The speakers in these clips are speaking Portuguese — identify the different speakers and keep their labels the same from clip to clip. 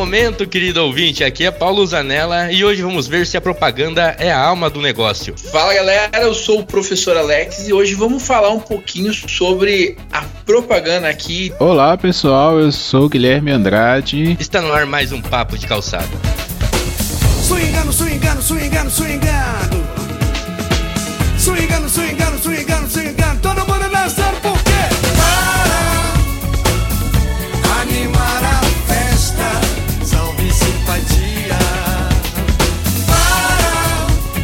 Speaker 1: momento, querido ouvinte, aqui é Paulo Zanella e hoje vamos ver se a propaganda é a alma do negócio.
Speaker 2: Fala galera, eu sou o professor Alex e hoje vamos falar um pouquinho sobre a propaganda aqui.
Speaker 3: Olá pessoal, eu sou o Guilherme Andrade.
Speaker 1: Está no ar mais um Papo de Calçada.
Speaker 4: Swingando, swingando, swingando, swingando. Swingando, swingando, swingando, swingando. Todo mundo dançando por quê? Para animar a festa, salve simpatia. Para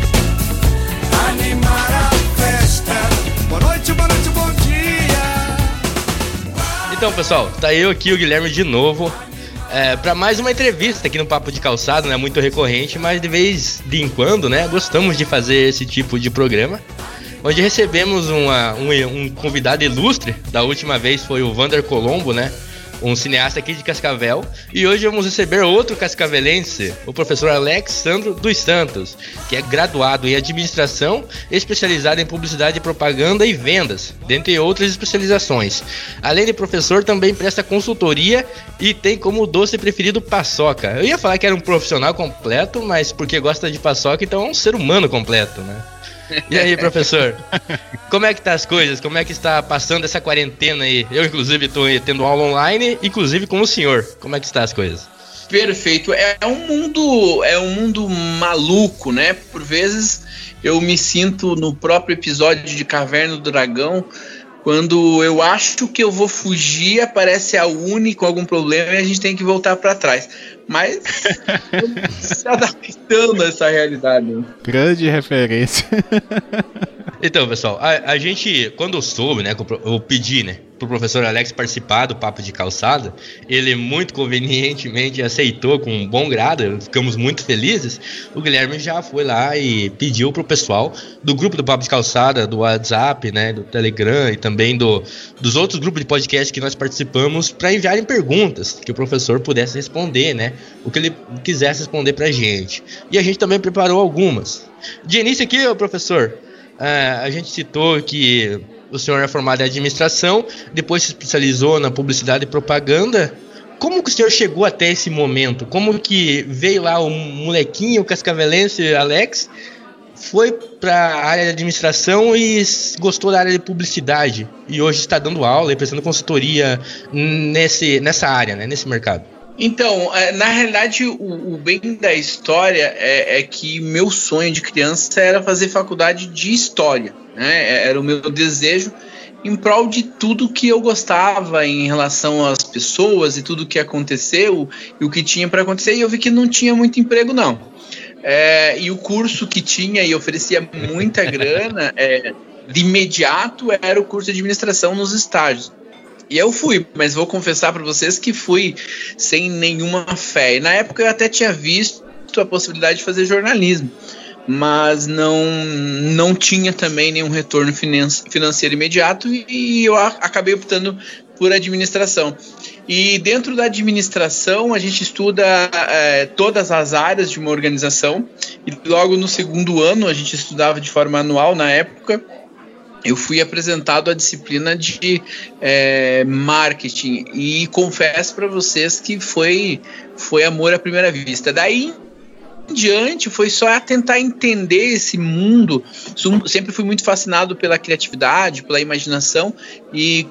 Speaker 4: animar a festa. Boa noite, bom dia.
Speaker 1: Então pessoal, tá eu aqui, o Guilherme de novo. Para mais uma entrevista aqui no Papo de Calçado, não é muito recorrente, mas de vez em quando, né, gostamos de fazer esse tipo de programa, onde recebemos um convidado ilustre. Da última vez foi o Vander Colombo, né, um cineasta aqui de Cascavel, e hoje vamos receber outro cascavelense, o professor Alexandro dos Santos, que é graduado em administração, especializado em publicidade, propaganda e vendas, dentre outras especializações. Além de professor, também presta consultoria e tem como doce preferido paçoca. Eu ia falar que era um profissional completo, mas porque gosta de paçoca, então é um ser humano completo, né? E aí, professor, como é que tá as coisas? Como é que está passando essa quarentena aí? Eu, inclusive, tô tendo aula online, inclusive com o senhor. Como é que está as coisas?
Speaker 2: Perfeito, é um mundo maluco, né? Por vezes eu me sinto no próprio episódio de Caverna do Dragão, quando eu acho que eu vou fugir, aparece a Uni com algum problema e a gente tem que voltar para trás. Mas se adaptando a essa realidade.
Speaker 3: Grande referência.
Speaker 1: Então, pessoal, a gente, quando soube, né, eu pedi, né, pro professor Alex participar do Papo de Calçada, ele muito convenientemente aceitou com um bom grado, ficamos muito felizes. O Guilherme já foi lá e pediu pro pessoal do grupo do Papo de Calçada, do WhatsApp, né, do Telegram e também dos outros grupos de podcast que nós participamos, para enviarem perguntas que o professor pudesse responder, né, o que ele quisesse responder pra gente. E a gente também preparou algumas. De início aqui, professor, a gente citou que o senhor é formado em administração, depois se especializou na publicidade e propaganda. Como que o senhor chegou até esse momento? Como que veio lá o molequinho, o cascavelense Alex, foi para a área de administração e gostou da área de publicidade e hoje está dando aula e prestando consultoria nessa área, né, nesse mercado?
Speaker 2: Então, na realidade, o bem da história é que meu sonho de criança era fazer faculdade de História, né? Era o meu desejo em prol de tudo que eu gostava em relação às pessoas e tudo que aconteceu e o que tinha para acontecer, e eu vi que não tinha muito emprego, não. E o curso que tinha e oferecia muita grana, de imediato, era o curso de administração nos estágios. E eu fui, mas vou confessar para vocês que fui sem nenhuma fé. E na época eu até tinha visto a possibilidade de fazer jornalismo, mas não tinha também nenhum retorno financeiro imediato e eu acabei optando por administração. E dentro da administração a gente estuda todas as áreas de uma organização, e logo no segundo ano a gente estudava de forma anual na época. Eu fui apresentado à disciplina de marketing e confesso para vocês que foi amor à primeira vista. Daí em diante foi só tentar entender esse mundo. Sempre fui muito fascinado pela criatividade, pela imaginação e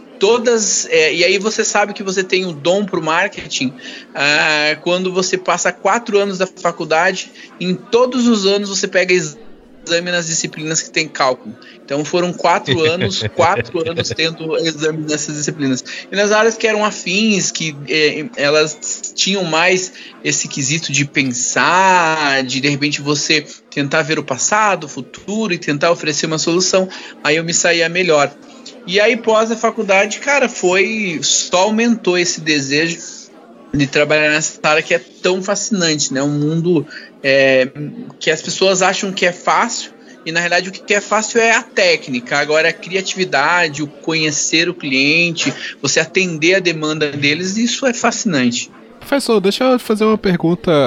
Speaker 2: e aí você sabe que você tem o dom para o marketing quando você passa 4 anos da faculdade. Em todos os anos você pega exame nas disciplinas que tem cálculo. Então foram 4 anos tendo exame nessas disciplinas. E nas áreas que eram afins, que elas tinham mais esse quesito de pensar, de repente você tentar ver o passado, o futuro e tentar oferecer uma solução, aí eu me saía melhor. E aí pós a faculdade, cara, só aumentou esse desejo de trabalhar nessa área que é tão fascinante, né? Um mundo que as pessoas acham que é fácil e na realidade o que é fácil é a técnica. Agora a criatividade, o conhecer o cliente, você atender a demanda deles, isso é fascinante.
Speaker 3: Professor, deixa eu fazer uma pergunta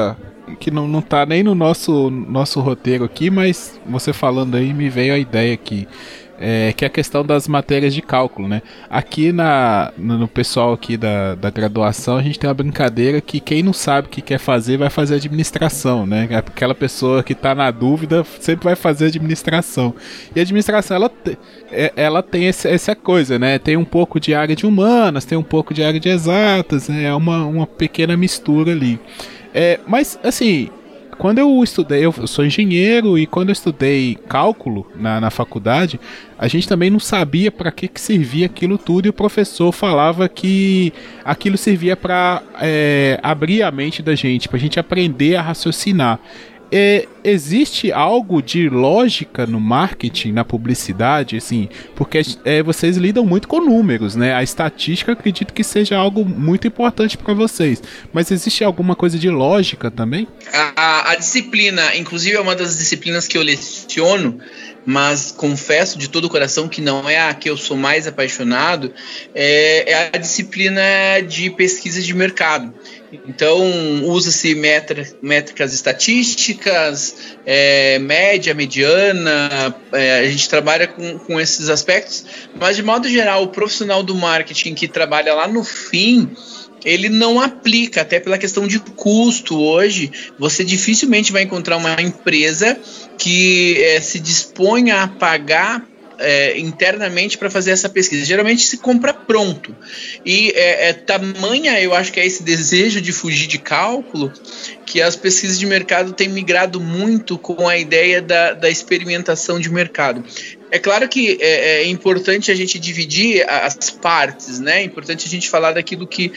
Speaker 3: que não tá nem no nosso roteiro aqui, mas você falando aí me veio a ideia aqui. Que é a questão das matérias de cálculo, né? Aqui no pessoal aqui da graduação, a gente tem uma brincadeira que quem não sabe o que quer fazer, vai fazer administração, né? Aquela pessoa que está na dúvida sempre vai fazer administração. E a administração, ela tem essa coisa, né? Tem um pouco de área de humanas, tem um pouco de área de exatas, né? É uma pequena mistura ali. Mas, assim... Quando eu estudei, eu sou engenheiro, e quando eu estudei cálculo na faculdade, a gente também não sabia para que servia aquilo tudo, e o professor falava que aquilo servia para abrir a mente da gente, para a gente aprender a raciocinar. Existe algo de lógica no marketing, na publicidade, assim, porque vocês lidam muito com números, né? A estatística, acredito que seja algo muito importante para vocês, mas existe alguma coisa de lógica também?
Speaker 2: A disciplina, inclusive, é uma das disciplinas que eu leciono, mas confesso de todo o coração que não é a que eu sou mais apaixonado, é a disciplina de pesquisa de mercado. Então, usa-se métricas estatísticas, média, mediana, a gente trabalha com esses aspectos, mas de modo geral, o profissional do marketing que trabalha lá no fim, ele não aplica, até pela questão de custo. Hoje, você dificilmente vai encontrar uma empresa que se disponha a pagar internamente para fazer essa pesquisa. Geralmente se compra pronto. E tamanha, eu acho que é esse desejo de fugir de cálculo, que as pesquisas de mercado têm migrado muito com a ideia da experimentação de mercado. É claro que é importante a gente dividir as partes, né? É importante a gente falar daquilo que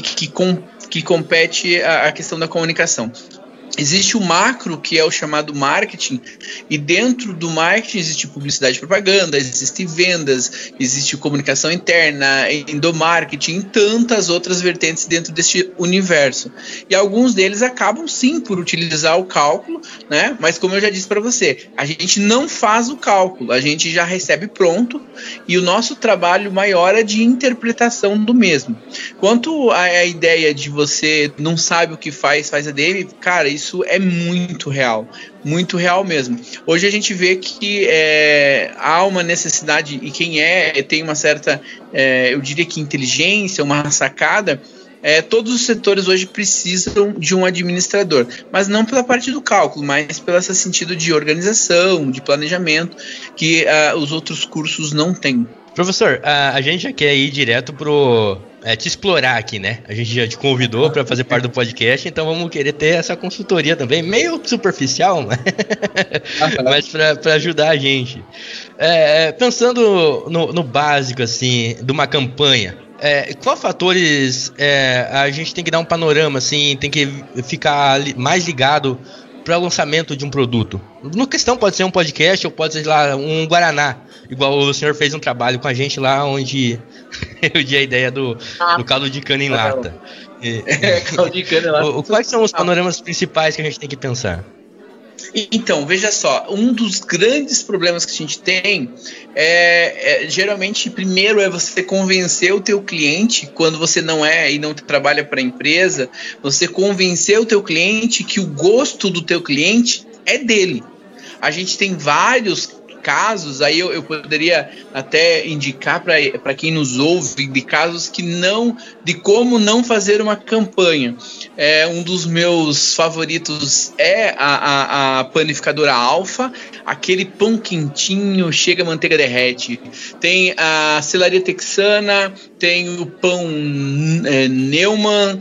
Speaker 2: compete à questão da comunicação. Existe o macro, que é o chamado marketing, e dentro do marketing existe publicidade e propaganda, existe vendas, existe comunicação interna, endomarketing e tantas outras vertentes dentro deste universo. E alguns deles acabam sim por utilizar o cálculo, né? Mas como eu já disse para você, a gente não faz o cálculo, a gente já recebe pronto, e o nosso trabalho maior é de interpretação do mesmo. Quanto à ideia de você não sabe o que faz ADM, cara, isso é muito real mesmo. Hoje a gente vê que há uma necessidade, e quem tem uma certa, eu diria que inteligência, uma sacada, todos os setores hoje precisam de um administrador, mas não pela parte do cálculo, mas pelo esse sentido de organização, de planejamento, que os outros cursos não têm.
Speaker 1: Professor, a gente já quer ir direto pro... te explorar aqui, né? A gente já te convidou para fazer parte do podcast, então vamos querer ter essa consultoria também, meio superficial, né? Mas para ajudar a gente. Pensando no básico, assim, de uma campanha, qual fatores a gente tem que dar um panorama, assim, tem que ficar mais ligado para o lançamento de um produto? No questão pode ser um podcast ou pode ser lá um Guaraná, igual o senhor fez um trabalho com a gente lá onde eu dei a ideia do caldo de cana em lata.
Speaker 2: Caldo de cana em lata.
Speaker 1: Quais são os panoramas principais que a gente tem que pensar?
Speaker 2: Então, veja só, um dos grandes problemas que a gente tem geralmente, primeiro é você convencer o teu cliente, quando você não e não trabalha para a empresa, você convencer o teu cliente que o gosto do teu cliente é dele. A gente tem vários casos, aí eu poderia até indicar para quem nos ouve, de casos de como não fazer uma campanha. Um dos meus favoritos é a panificadora Alfa, aquele pão quentinho, chega a manteiga derrete. Tem a selaria texana, tem o pão Neumann,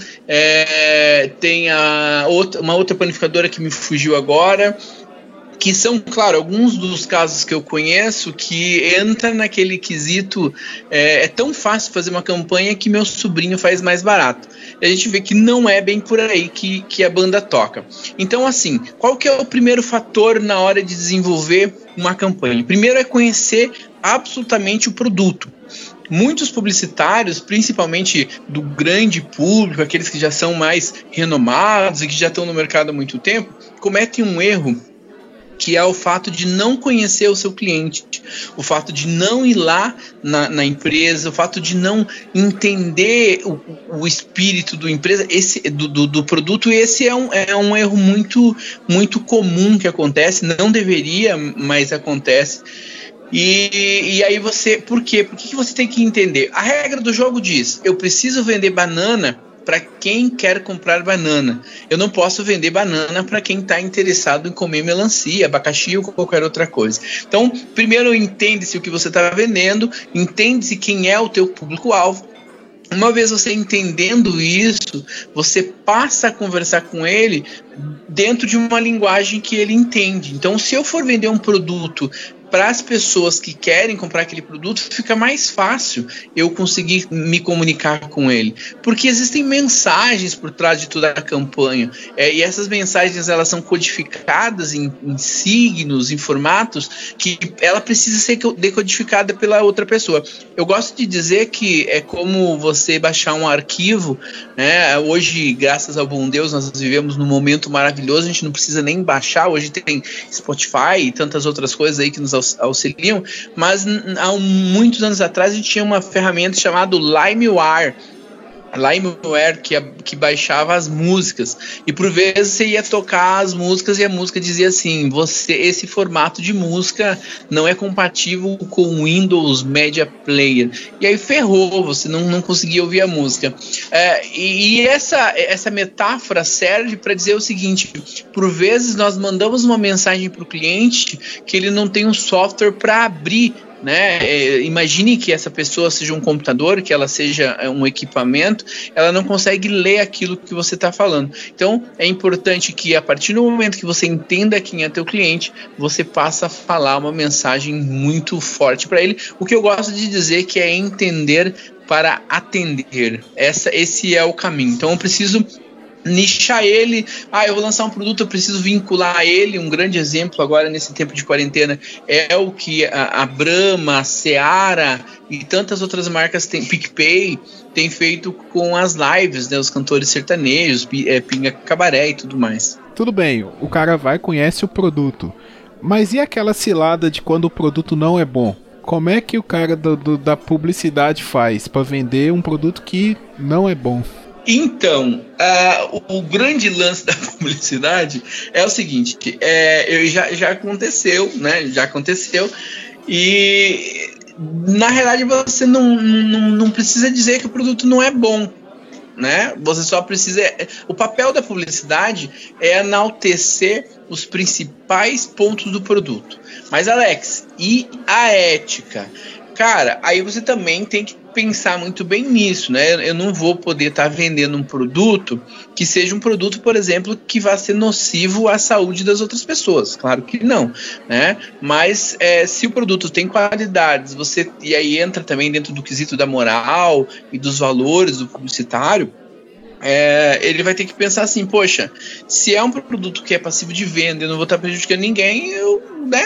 Speaker 2: tem uma outra panificadora que me fugiu agora, que são, claro, alguns dos casos que eu conheço que entra naquele quesito, é tão fácil fazer uma campanha que meu sobrinho faz mais barato. E a gente vê que não é bem por aí que a banda toca. Então, assim, qual que é o primeiro fator na hora de desenvolver uma campanha? Primeiro é conhecer absolutamente o produto. Muitos publicitários, principalmente do grande público, aqueles que já são mais renomados e que já estão no mercado há muito tempo, cometem um erro que é o fato de não conhecer o seu cliente, o fato de não ir lá na empresa, o fato de não entender o espírito do empresa, do produto. Esse é um erro muito, muito comum que acontece, não deveria, mas acontece. E aí por quê? Por que você tem que entender? A regra do jogo diz: eu preciso vender banana para quem quer comprar banana. Eu não posso vender banana para quem está interessado em comer melancia, abacaxi ou qualquer outra coisa. Então, primeiro entende-se o que você está vendendo, entende-se quem é o teu público-alvo. Uma vez você entendendo isso, você passa a conversar com ele dentro de uma linguagem que ele entende. Então, se eu for vender um produto para as pessoas que querem comprar aquele produto, fica mais fácil eu conseguir me comunicar com ele, porque existem mensagens por trás de toda a campanha, e essas mensagens elas são codificadas em signos, em formatos que ela precisa ser decodificada pela outra pessoa. Eu gosto de dizer que é como você baixar um arquivo, né? Hoje, graças ao bom Deus, nós vivemos num momento maravilhoso, a gente não precisa nem baixar, hoje tem Spotify e tantas outras coisas aí que nos auxiliam, mas há muitos anos atrás a gente tinha uma ferramenta chamada LimeWire, que baixava as músicas, e por vezes você ia tocar as músicas e a música dizia assim: esse formato de música não é compatível com o Windows Media Player, e aí ferrou, você não conseguia ouvir a música. E essa metáfora serve para dizer o seguinte: por vezes nós mandamos uma mensagem para o cliente que ele não tem um software para abrir, né? Imagine que essa pessoa seja um computador, que ela seja um equipamento, ela não consegue ler aquilo que você está falando. Então é importante que a partir do momento que você entenda quem é teu cliente, você passa a falar uma mensagem muito forte para ele. O que eu gosto de dizer que é entender para atender. Esse é o caminho. Então eu preciso nichar ele. Eu vou lançar um produto, eu preciso vincular ele. Um grande exemplo agora nesse tempo de quarentena é o que a Brahma, a Seara e tantas outras marcas, PicPay, tem feito com as lives, né, os cantores sertanejos, Pinga Cabaré e tudo mais.
Speaker 3: Tudo bem, o cara vai e conhece o produto, mas e aquela cilada de quando o produto não é bom? Como é que o cara da publicidade faz para vender um produto que não é bom?
Speaker 2: Então, o grande lance da publicidade é o seguinte: já aconteceu, né? Já aconteceu, e na realidade você não precisa dizer que o produto não é bom, né? Você só precisa. O papel da publicidade é enaltecer os principais pontos do produto. Mas, Alex, e a ética? Cara, aí você também tem que pensar muito bem nisso, né? Eu não vou poder estar vendendo um produto que seja um produto, por exemplo, que vá ser nocivo à saúde das outras pessoas. Claro que não, né? Mas se o produto tem qualidades, e aí entra também dentro do quesito da moral e dos valores do publicitário, ele vai ter que pensar assim: poxa, se é um produto que é passivo de venda, eu não vou estar prejudicando ninguém, eu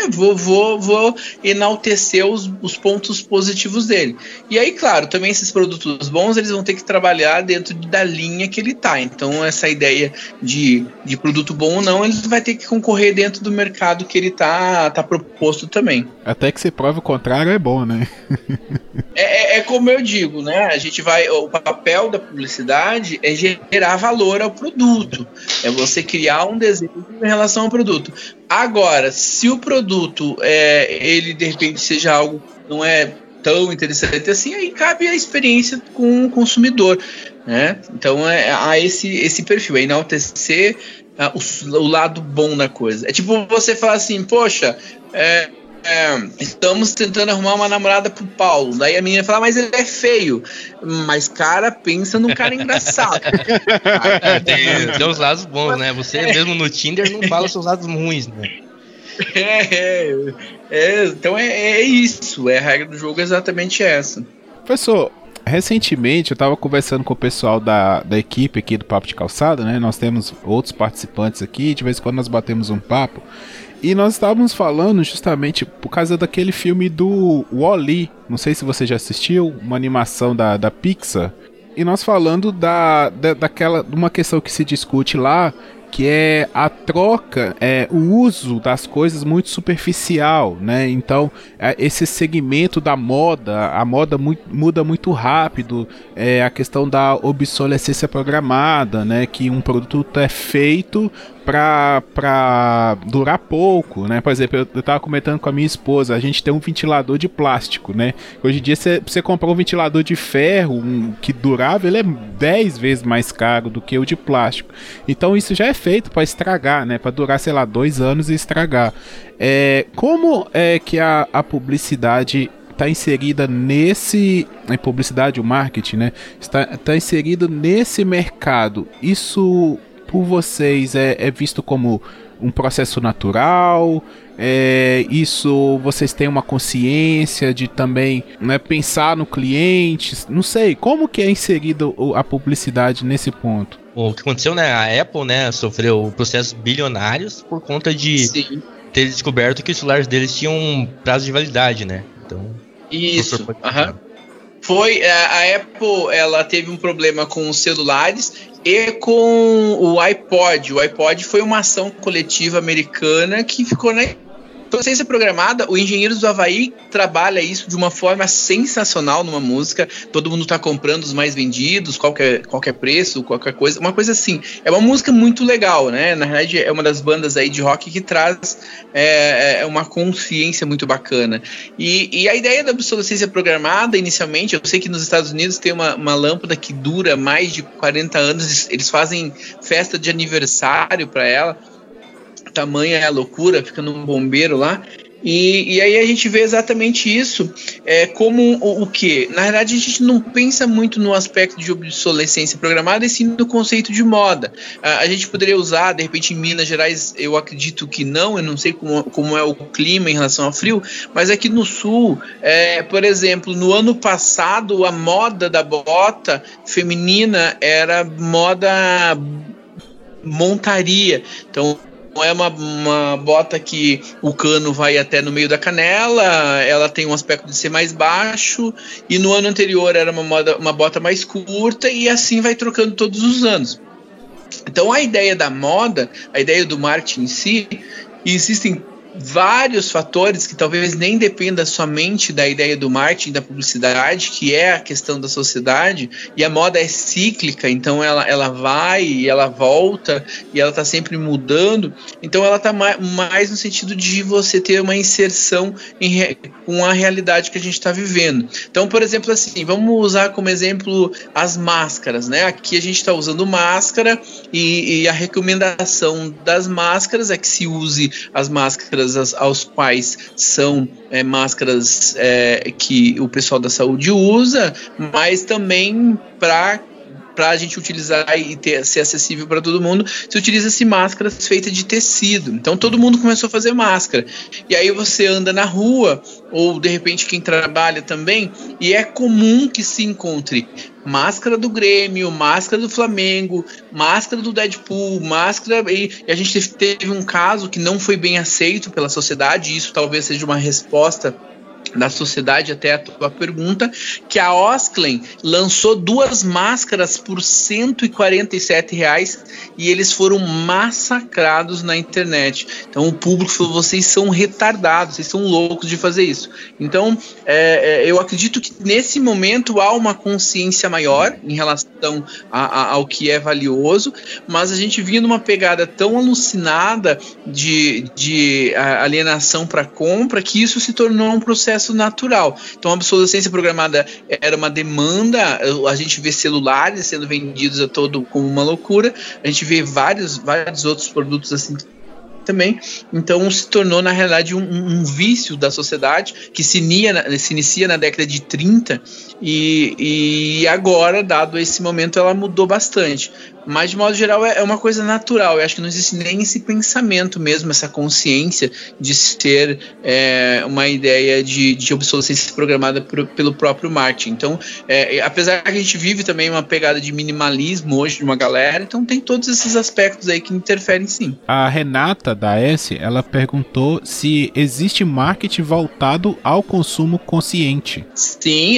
Speaker 2: vou enaltecer os pontos positivos dele. E aí, claro, também esses produtos bons, eles vão ter que trabalhar dentro da linha que ele está. Então essa ideia de produto bom ou não, ele vai ter que concorrer dentro do mercado que ele tá proposto também.
Speaker 3: Até que se prove o contrário é bom, né?
Speaker 2: É como eu digo, né? O papel da publicidade é gerar valor ao produto, é você criar um desejo em relação ao produto. Agora, se o produto ele de repente seja algo que não é tão interessante assim, aí cabe a experiência com o consumidor, né? Então há esse perfil, é enaltecer o lado bom da coisa. É tipo você falar assim: poxa, estamos tentando arrumar uma namorada pro Paulo. Daí a menina fala: mas ele é feio. Mas, cara, pensa num cara engraçado.
Speaker 1: Tem os lados bons, né? Você mesmo no Tinder não fala os seus lados ruins, né?
Speaker 2: Então é isso. A regra do jogo é exatamente essa.
Speaker 3: Professor, recentemente eu estava conversando com o pessoal da equipe aqui do Papo de Calçada, né? Nós temos outros participantes aqui, de vez em quando nós batemos um papo. E nós estávamos falando justamente por causa daquele filme do Wall-E. Não sei se você já assistiu, uma animação da Pixar. E nós falando daquela uma questão que se discute lá, que é a troca, o uso das coisas muito superficial, né? Então, esse segmento da moda, a moda muda muito rápido, a questão da obsolescência programada, né? Que um produto é feito para durar pouco, né? Por exemplo, eu tava comentando com a minha esposa, a gente tem um ventilador de plástico, né? Hoje em dia, você comprar um ventilador de ferro que durava, ele é 10 vezes mais caro do que o de plástico. Então isso já é feito para estragar, né? Para durar, sei lá, 2 anos e estragar. Como é que a publicidade está inserida a publicidade, o marketing, né? Está inserido nesse mercado? Isso, por vocês, é visto como um processo natural? Isso, vocês têm uma consciência de também, né, pensar no cliente? Não sei, como que é inserida a publicidade nesse ponto?
Speaker 1: O que aconteceu, né? A Apple, né, sofreu processos bilionários por conta de ter descoberto que os celulares deles tinham um prazo de validade, né? Então,
Speaker 2: isso. Foi a Apple, ela teve um problema com os celulares e com o iPod. O iPod foi uma ação coletiva americana que ficou na ciência programada. O Engenheiros do Havaí trabalha isso de uma forma sensacional numa música. Todo mundo tá comprando os mais vendidos, qualquer preço, qualquer coisa, uma coisa assim. É uma música muito legal, né? Na verdade, é uma das bandas aí de rock que traz uma consciência muito bacana. E a ideia da obsolescência programada, inicialmente, eu sei que nos Estados Unidos tem uma lâmpada que dura mais de 40 anos, eles fazem festa de aniversário para ela. Tamanha é a loucura, fica num bombeiro lá. E aí a gente vê exatamente isso como o quê? Na verdade, a gente não pensa muito no aspecto de obsolescência programada, e sim no conceito de moda. A gente poderia usar, de repente, em Minas Gerais, eu acredito que não, eu não sei como é o clima em relação ao frio, mas aqui no sul, por exemplo, no ano passado, a moda da bota feminina era moda montaria. Então, é uma bota que o cano vai até no meio da canela, ela tem um aspecto de ser mais baixo, e no ano anterior era uma bota mais curta, e assim vai trocando todos os anos. Então a ideia da moda, a ideia do marketing em si, existem vários fatores que talvez nem dependa somente da ideia do marketing, da publicidade, que é a questão da sociedade, e a moda é cíclica, então ela vai e ela volta, e ela está sempre mudando, então ela está mais no sentido de você ter uma inserção com a realidade que a gente está vivendo. Então, por exemplo, assim, vamos usar como exemplo as máscaras, né? Aqui a gente está usando máscara, e a recomendação das máscaras é que se use as máscaras aos quais são máscaras que o pessoal da saúde usa, mas também para a gente utilizar e ser acessível para todo mundo, se utiliza-se máscaras feitas de tecido. Então todo mundo começou a fazer máscara. E aí você anda na rua, ou de repente quem trabalha também, e é comum que se encontre máscara do Grêmio, máscara do Flamengo, máscara do Deadpool, máscara... E a gente teve um caso que não foi bem aceito pela sociedade, e isso talvez seja uma resposta da sociedade até a tua pergunta, que a Osklen lançou 2 máscaras por R$147 e eles foram massacrados na internet. Então o público falou: vocês são retardados, vocês são loucos de fazer isso. Então eu acredito que nesse momento há uma consciência maior em relação ao que é valioso, mas a gente vinha numa pegada tão alucinada de alienação para compra, que isso se tornou um processo natural. Então a obsolescência programada era uma demanda. A gente vê celulares sendo vendidos a todo como uma loucura, a gente vê vários outros produtos assim também. Então se tornou na realidade um vício da sociedade que se inicia na década de 30 e agora, dado esse momento, ela mudou bastante. Mas de modo geral é uma coisa natural. Eu acho que não existe nem esse pensamento mesmo, essa consciência de ser uma ideia de obsolescência programada pelo próprio marketing. Então, apesar que a gente vive também uma pegada de minimalismo hoje de uma galera, então tem todos esses aspectos aí que interferem, sim.
Speaker 3: A Renata da S, ela perguntou se existe marketing voltado ao consumo consciente.
Speaker 2: Sim, existe.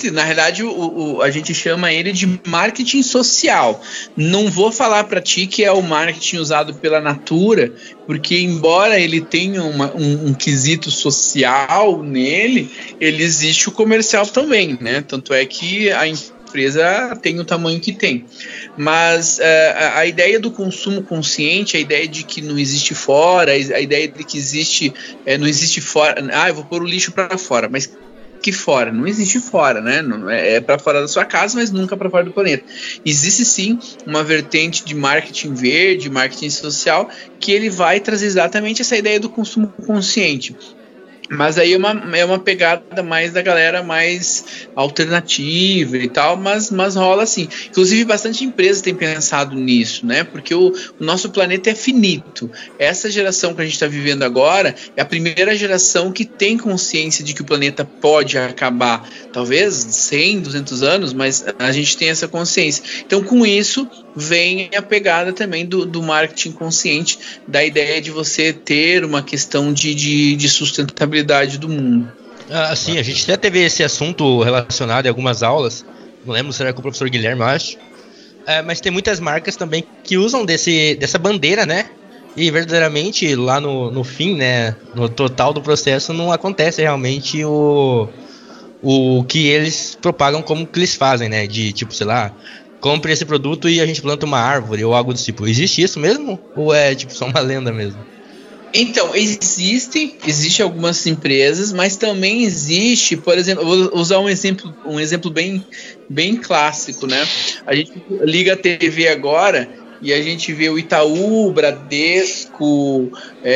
Speaker 2: existe, na realidade, a gente chama ele de marketing social. Não vou falar para ti que é o marketing usado pela Natura, porque embora ele tenha um quesito social nele, ele existe o comercial também, né? Tanto é que a empresa tem o tamanho que tem. Mas a ideia do consumo consciente, a ideia de que não existe fora, a ideia de que não existe fora, eu vou pôr o lixo para fora, mas que fora? Não existe fora, né? Não, é para fora da sua casa, mas nunca para fora do planeta. Existe sim uma vertente de marketing verde, marketing social, que ele vai trazer exatamente essa ideia do consumo consciente. Mas aí é uma pegada mais da galera mais alternativa e tal, mas rola assim. Inclusive, bastante empresas têm pensado nisso, né? Porque o nosso planeta é finito. Essa geração que a gente está vivendo agora é a primeira geração que tem consciência de que o planeta pode acabar, talvez 100, 200 anos, mas a gente tem essa consciência. Então, com isso, vem a pegada também do marketing consciente, da ideia de você ter uma questão de sustentabilidade do mundo.
Speaker 1: Sim, a gente até teve esse assunto relacionado em algumas aulas, não lembro se era com o professor Guilherme, eu acho, mas tem muitas marcas também que usam dessa bandeira, né, e verdadeiramente lá no fim, né, no total do processo não acontece realmente o que eles propagam como que eles fazem, né, de tipo, sei lá, compre esse produto e a gente planta uma árvore ou algo do tipo. Existe isso mesmo? Ou é tipo só uma lenda mesmo?
Speaker 2: Então, existe algumas empresas, mas também existe, por exemplo, vou usar um exemplo bem clássico, né? A gente liga a TV agora e a gente vê o Itaú, Bradesco,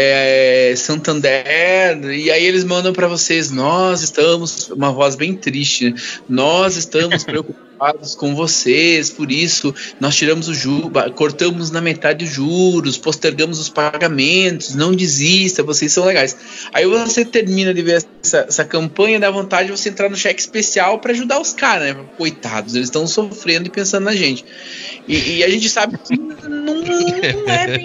Speaker 2: Santander, e aí eles mandam para vocês: nós estamos, uma voz bem triste, né? Nós estamos preocupados com vocês, por isso nós tiramos cortamos na metade os juros, postergamos os pagamentos, não desista, vocês são legais. Aí você termina de ver essa campanha, dá vontade de você entrar no cheque especial para ajudar os caras, né? Coitados, eles estão sofrendo e pensando na gente. E a gente sabe que não é bem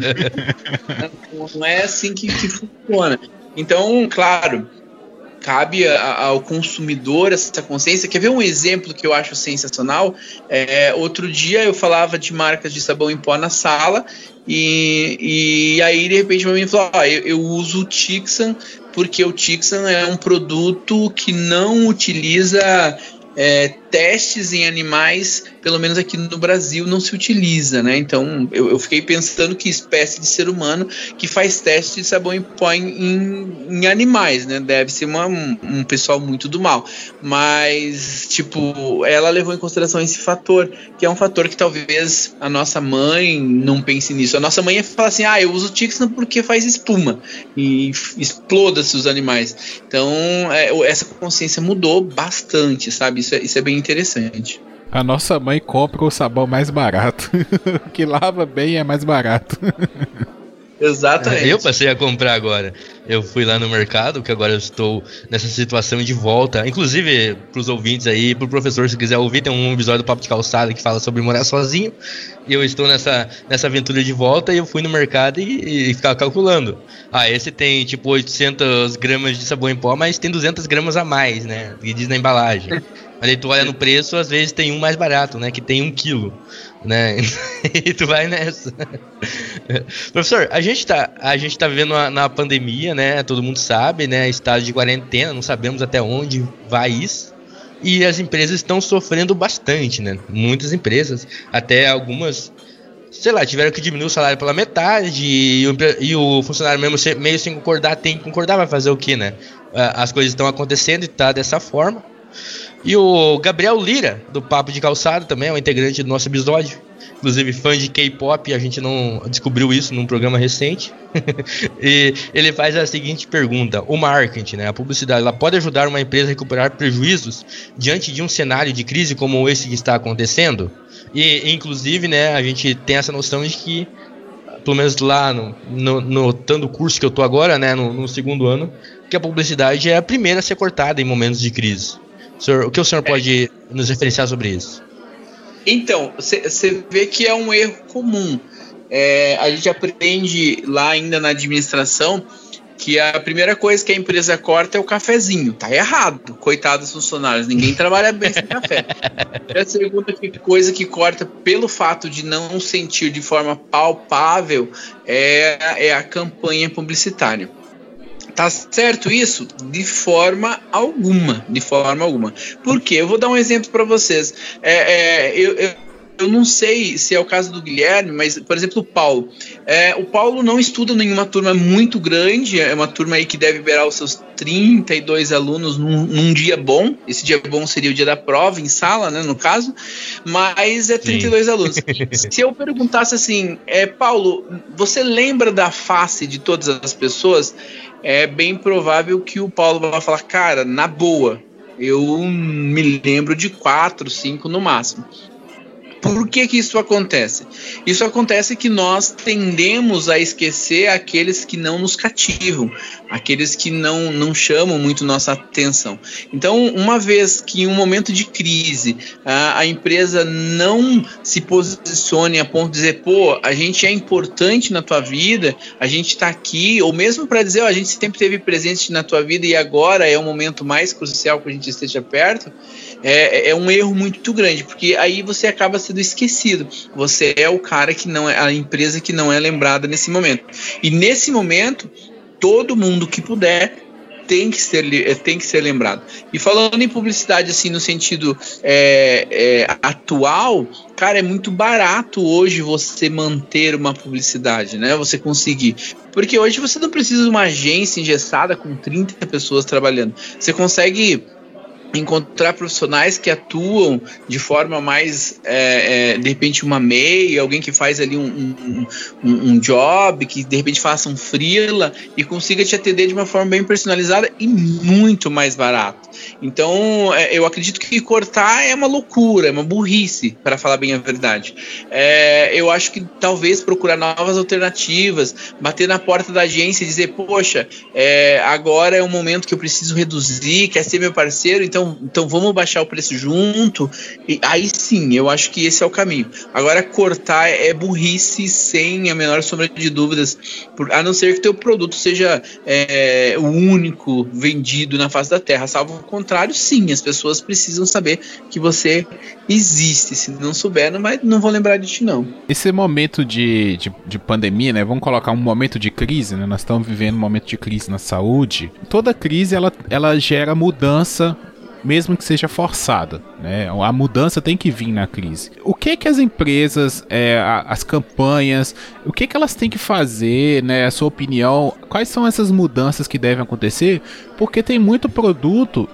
Speaker 2: assim. Não é assim que funciona. Então, claro, cabe ao consumidor essa consciência. Quer ver um exemplo que eu acho sensacional? Outro dia eu falava de marcas de sabão em pó na sala e aí de repente uma menina falou: eu uso o Tixan porque o Tixan é um produto que não utiliza testes em animais, pelo menos aqui no Brasil não se utiliza, né? Então eu fiquei pensando que espécie de ser humano que faz teste de sabão em pó em animais, né? Deve ser um pessoal muito do mal, mas tipo, ela levou em consideração esse fator, que é um fator que talvez a nossa mãe não pense nisso. A nossa mãe fala assim: eu uso Tixan porque faz espuma e exploda-se os animais. Então essa consciência mudou bastante, sabe? Isso é bem interessante.
Speaker 3: A nossa mãe compra o sabão mais barato. O que lava bem é mais barato.
Speaker 2: Exatamente.
Speaker 1: Eu passei a comprar agora. Eu fui lá no mercado, que agora eu estou nessa situação de volta. Inclusive, para os ouvintes aí, para o professor, se quiser ouvir, tem um episódio do Papo de Calçada que fala sobre morar sozinho. E eu estou nessa aventura de volta e eu fui no mercado e ficava calculando. Esse tem tipo 800 gramas de sabão em pó, mas tem 200 gramas a mais, né? Que diz na embalagem. Mas aí tu olha no preço, às vezes tem um mais barato, né? Que tem 1 quilo, né? E tu vai nessa. Professor, a gente tá vivendo na pandemia, né? Todo mundo sabe, né? Estado de quarentena, não sabemos até onde vai isso. E as empresas estão sofrendo bastante, né? Muitas empresas, até algumas, sei lá, tiveram que diminuir o salário pela metade e o funcionário mesmo meio sem concordar, tem que concordar, vai fazer o quê, né? As coisas estão acontecendo e tá dessa forma. E o Gabriel Lira, do Papo de Calçada, também é um integrante do nosso episódio. Inclusive fã de K-pop, a gente não descobriu isso num programa recente. E ele faz a seguinte pergunta: o marketing, né, a publicidade, ela pode ajudar uma empresa a recuperar prejuízos diante de um cenário de crise como esse que está acontecendo? E inclusive, né, a gente tem essa noção de que, pelo menos lá no tanto curso que eu tô agora, né, no segundo ano, que a publicidade é a primeira a ser cortada em momentos de crise. Senhor, o que o senhor pode nos referenciar sobre isso?
Speaker 2: Então, você vê que é um erro comum. A gente aprende lá ainda na administração que a primeira coisa que a empresa corta é o cafezinho. Tá errado, coitados dos funcionários, ninguém trabalha bem sem café. A segunda coisa que corta pelo fato de não sentir de forma palpável é a campanha publicitária. Tá certo isso? De forma alguma. Por quê? Eu vou dar um exemplo para vocês. Eu não sei se é o caso do Guilherme, mas, por exemplo, o Paulo. O Paulo não estuda em uma turma muito grande, é uma turma aí que deve beirar os seus 32 alunos num dia bom. Esse dia bom seria o dia da prova, em sala, né, no caso. Mas é 32 alunos. Se eu perguntasse assim, Paulo, você lembra da face de todas as pessoas? É bem provável que o Paulo vai falar, cara, na boa, eu me lembro de 4, 5 no máximo. Por que isso acontece? Isso acontece que nós tendemos a esquecer aqueles que não nos cativam, aqueles que não chamam muito nossa atenção. Então, uma vez que em um momento de crise a empresa não se posicione a ponto de dizer, pô, a gente é importante na tua vida, a gente está aqui, ou mesmo para dizer, a gente sempre esteve presente na tua vida e agora é o momento mais crucial que a gente esteja perto, é um erro muito grande, porque aí você acaba sendo esquecido. Você é o cara que não é, a empresa que não é lembrada nesse momento. E nesse momento, todo mundo que puder tem que ser lembrado. E falando em publicidade, assim, no sentido atual, cara, é muito barato hoje você manter uma publicidade, né? Você conseguir. Porque hoje você não precisa de uma agência engessada com 30 pessoas trabalhando. Você consegue encontrar profissionais que atuam de forma mais, de repente, uma MEI, alguém que faz ali um job, que de repente faça um freela e consiga te atender de uma forma bem personalizada e muito mais barato. Então, eu acredito que cortar é uma loucura, é uma burrice, para falar bem a verdade. Eu acho que talvez procurar novas alternativas, bater na porta da agência e dizer, poxa, agora é um momento que eu preciso reduzir, quer ser meu parceiro, então vamos baixar o preço junto. E aí sim, eu acho que esse é o caminho. Agora, cortar é burrice sem a menor sombra de dúvidas, a não ser que teu produto seja o único vendido na face da terra. Salvo o contrário, sim, as pessoas precisam saber que você existe. Se não souber, não vão lembrar de ti, não.
Speaker 3: Esse momento de pandemia, né? Vamos colocar um momento de crise, né? Nós estamos vivendo um momento de crise na saúde. Toda crise, ela gera mudança, mesmo que seja forçada, né? A mudança tem que vir na crise. O que as empresas, as campanhas, o que elas têm que fazer, né? A sua opinião, quais são essas mudanças que devem acontecer? Porque tem muito produto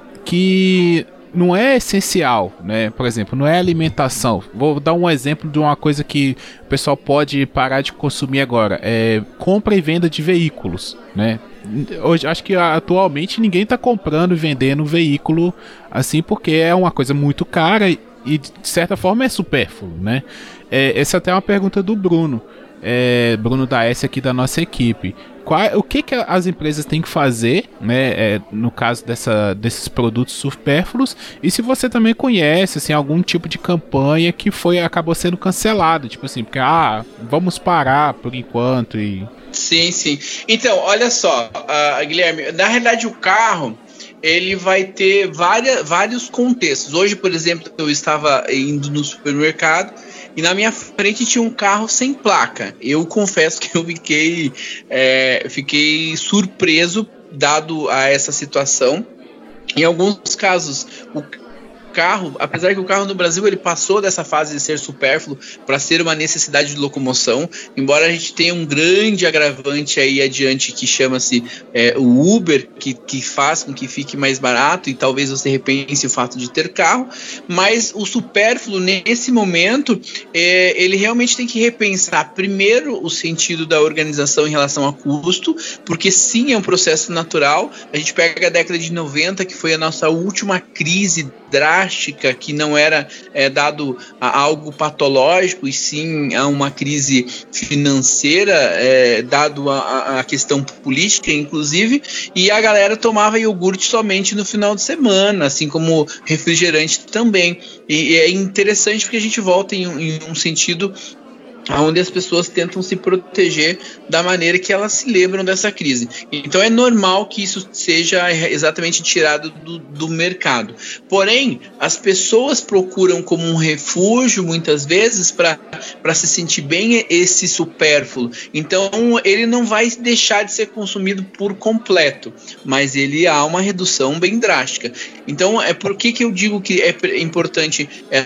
Speaker 3: que não é essencial, né? Por exemplo, não é alimentação. Vou dar um exemplo de uma coisa que o pessoal pode parar de consumir agora. Compra e venda de veículos, né? Hoje, acho que atualmente ninguém está comprando e vendendo veículo assim, porque é uma coisa muito cara e de certa forma é supérfluo, né? Essa até é uma pergunta do Bruno. Bruno da S aqui da nossa equipe. O que as empresas têm que fazer, né, no caso desses produtos supérfluos, e se você também conhece assim, algum tipo de campanha que acabou sendo cancelado, tipo assim, porque vamos parar por enquanto e...
Speaker 2: Sim. Então, olha só, Guilherme, na realidade o carro, ele vai ter vários contextos. Hoje, por exemplo, eu estava indo no supermercado e na minha frente tinha um carro sem placa. Eu confesso que eu fiquei surpreso dado a essa situação. Em alguns casos, o carro, apesar que o carro no Brasil ele passou dessa fase de ser supérfluo para ser uma necessidade de locomoção, embora a gente tenha um grande agravante aí adiante que chama-se o Uber, que faz com que fique mais barato e talvez você repense o fato de ter carro, mas o supérfluo nesse momento ele realmente tem que repensar primeiro o sentido da organização em relação a custo, porque sim, é um processo natural. A gente pega a década de 90, que foi a nossa última crise drástica, que não era dado a algo patológico e sim a uma crise financeira, dado a questão política, inclusive, e a galera tomava iogurte somente no final de semana, assim como refrigerante também. E é interessante porque a gente volta em um sentido onde as pessoas tentam se proteger da maneira que elas se lembram dessa crise. Então é normal que isso seja exatamente tirado do mercado. Porém, as pessoas procuram como um refúgio, muitas vezes, para se sentir bem, esse supérfluo. Então ele não vai deixar de ser consumido por completo, mas ele há uma redução bem drástica. Então é por que eu digo que é importante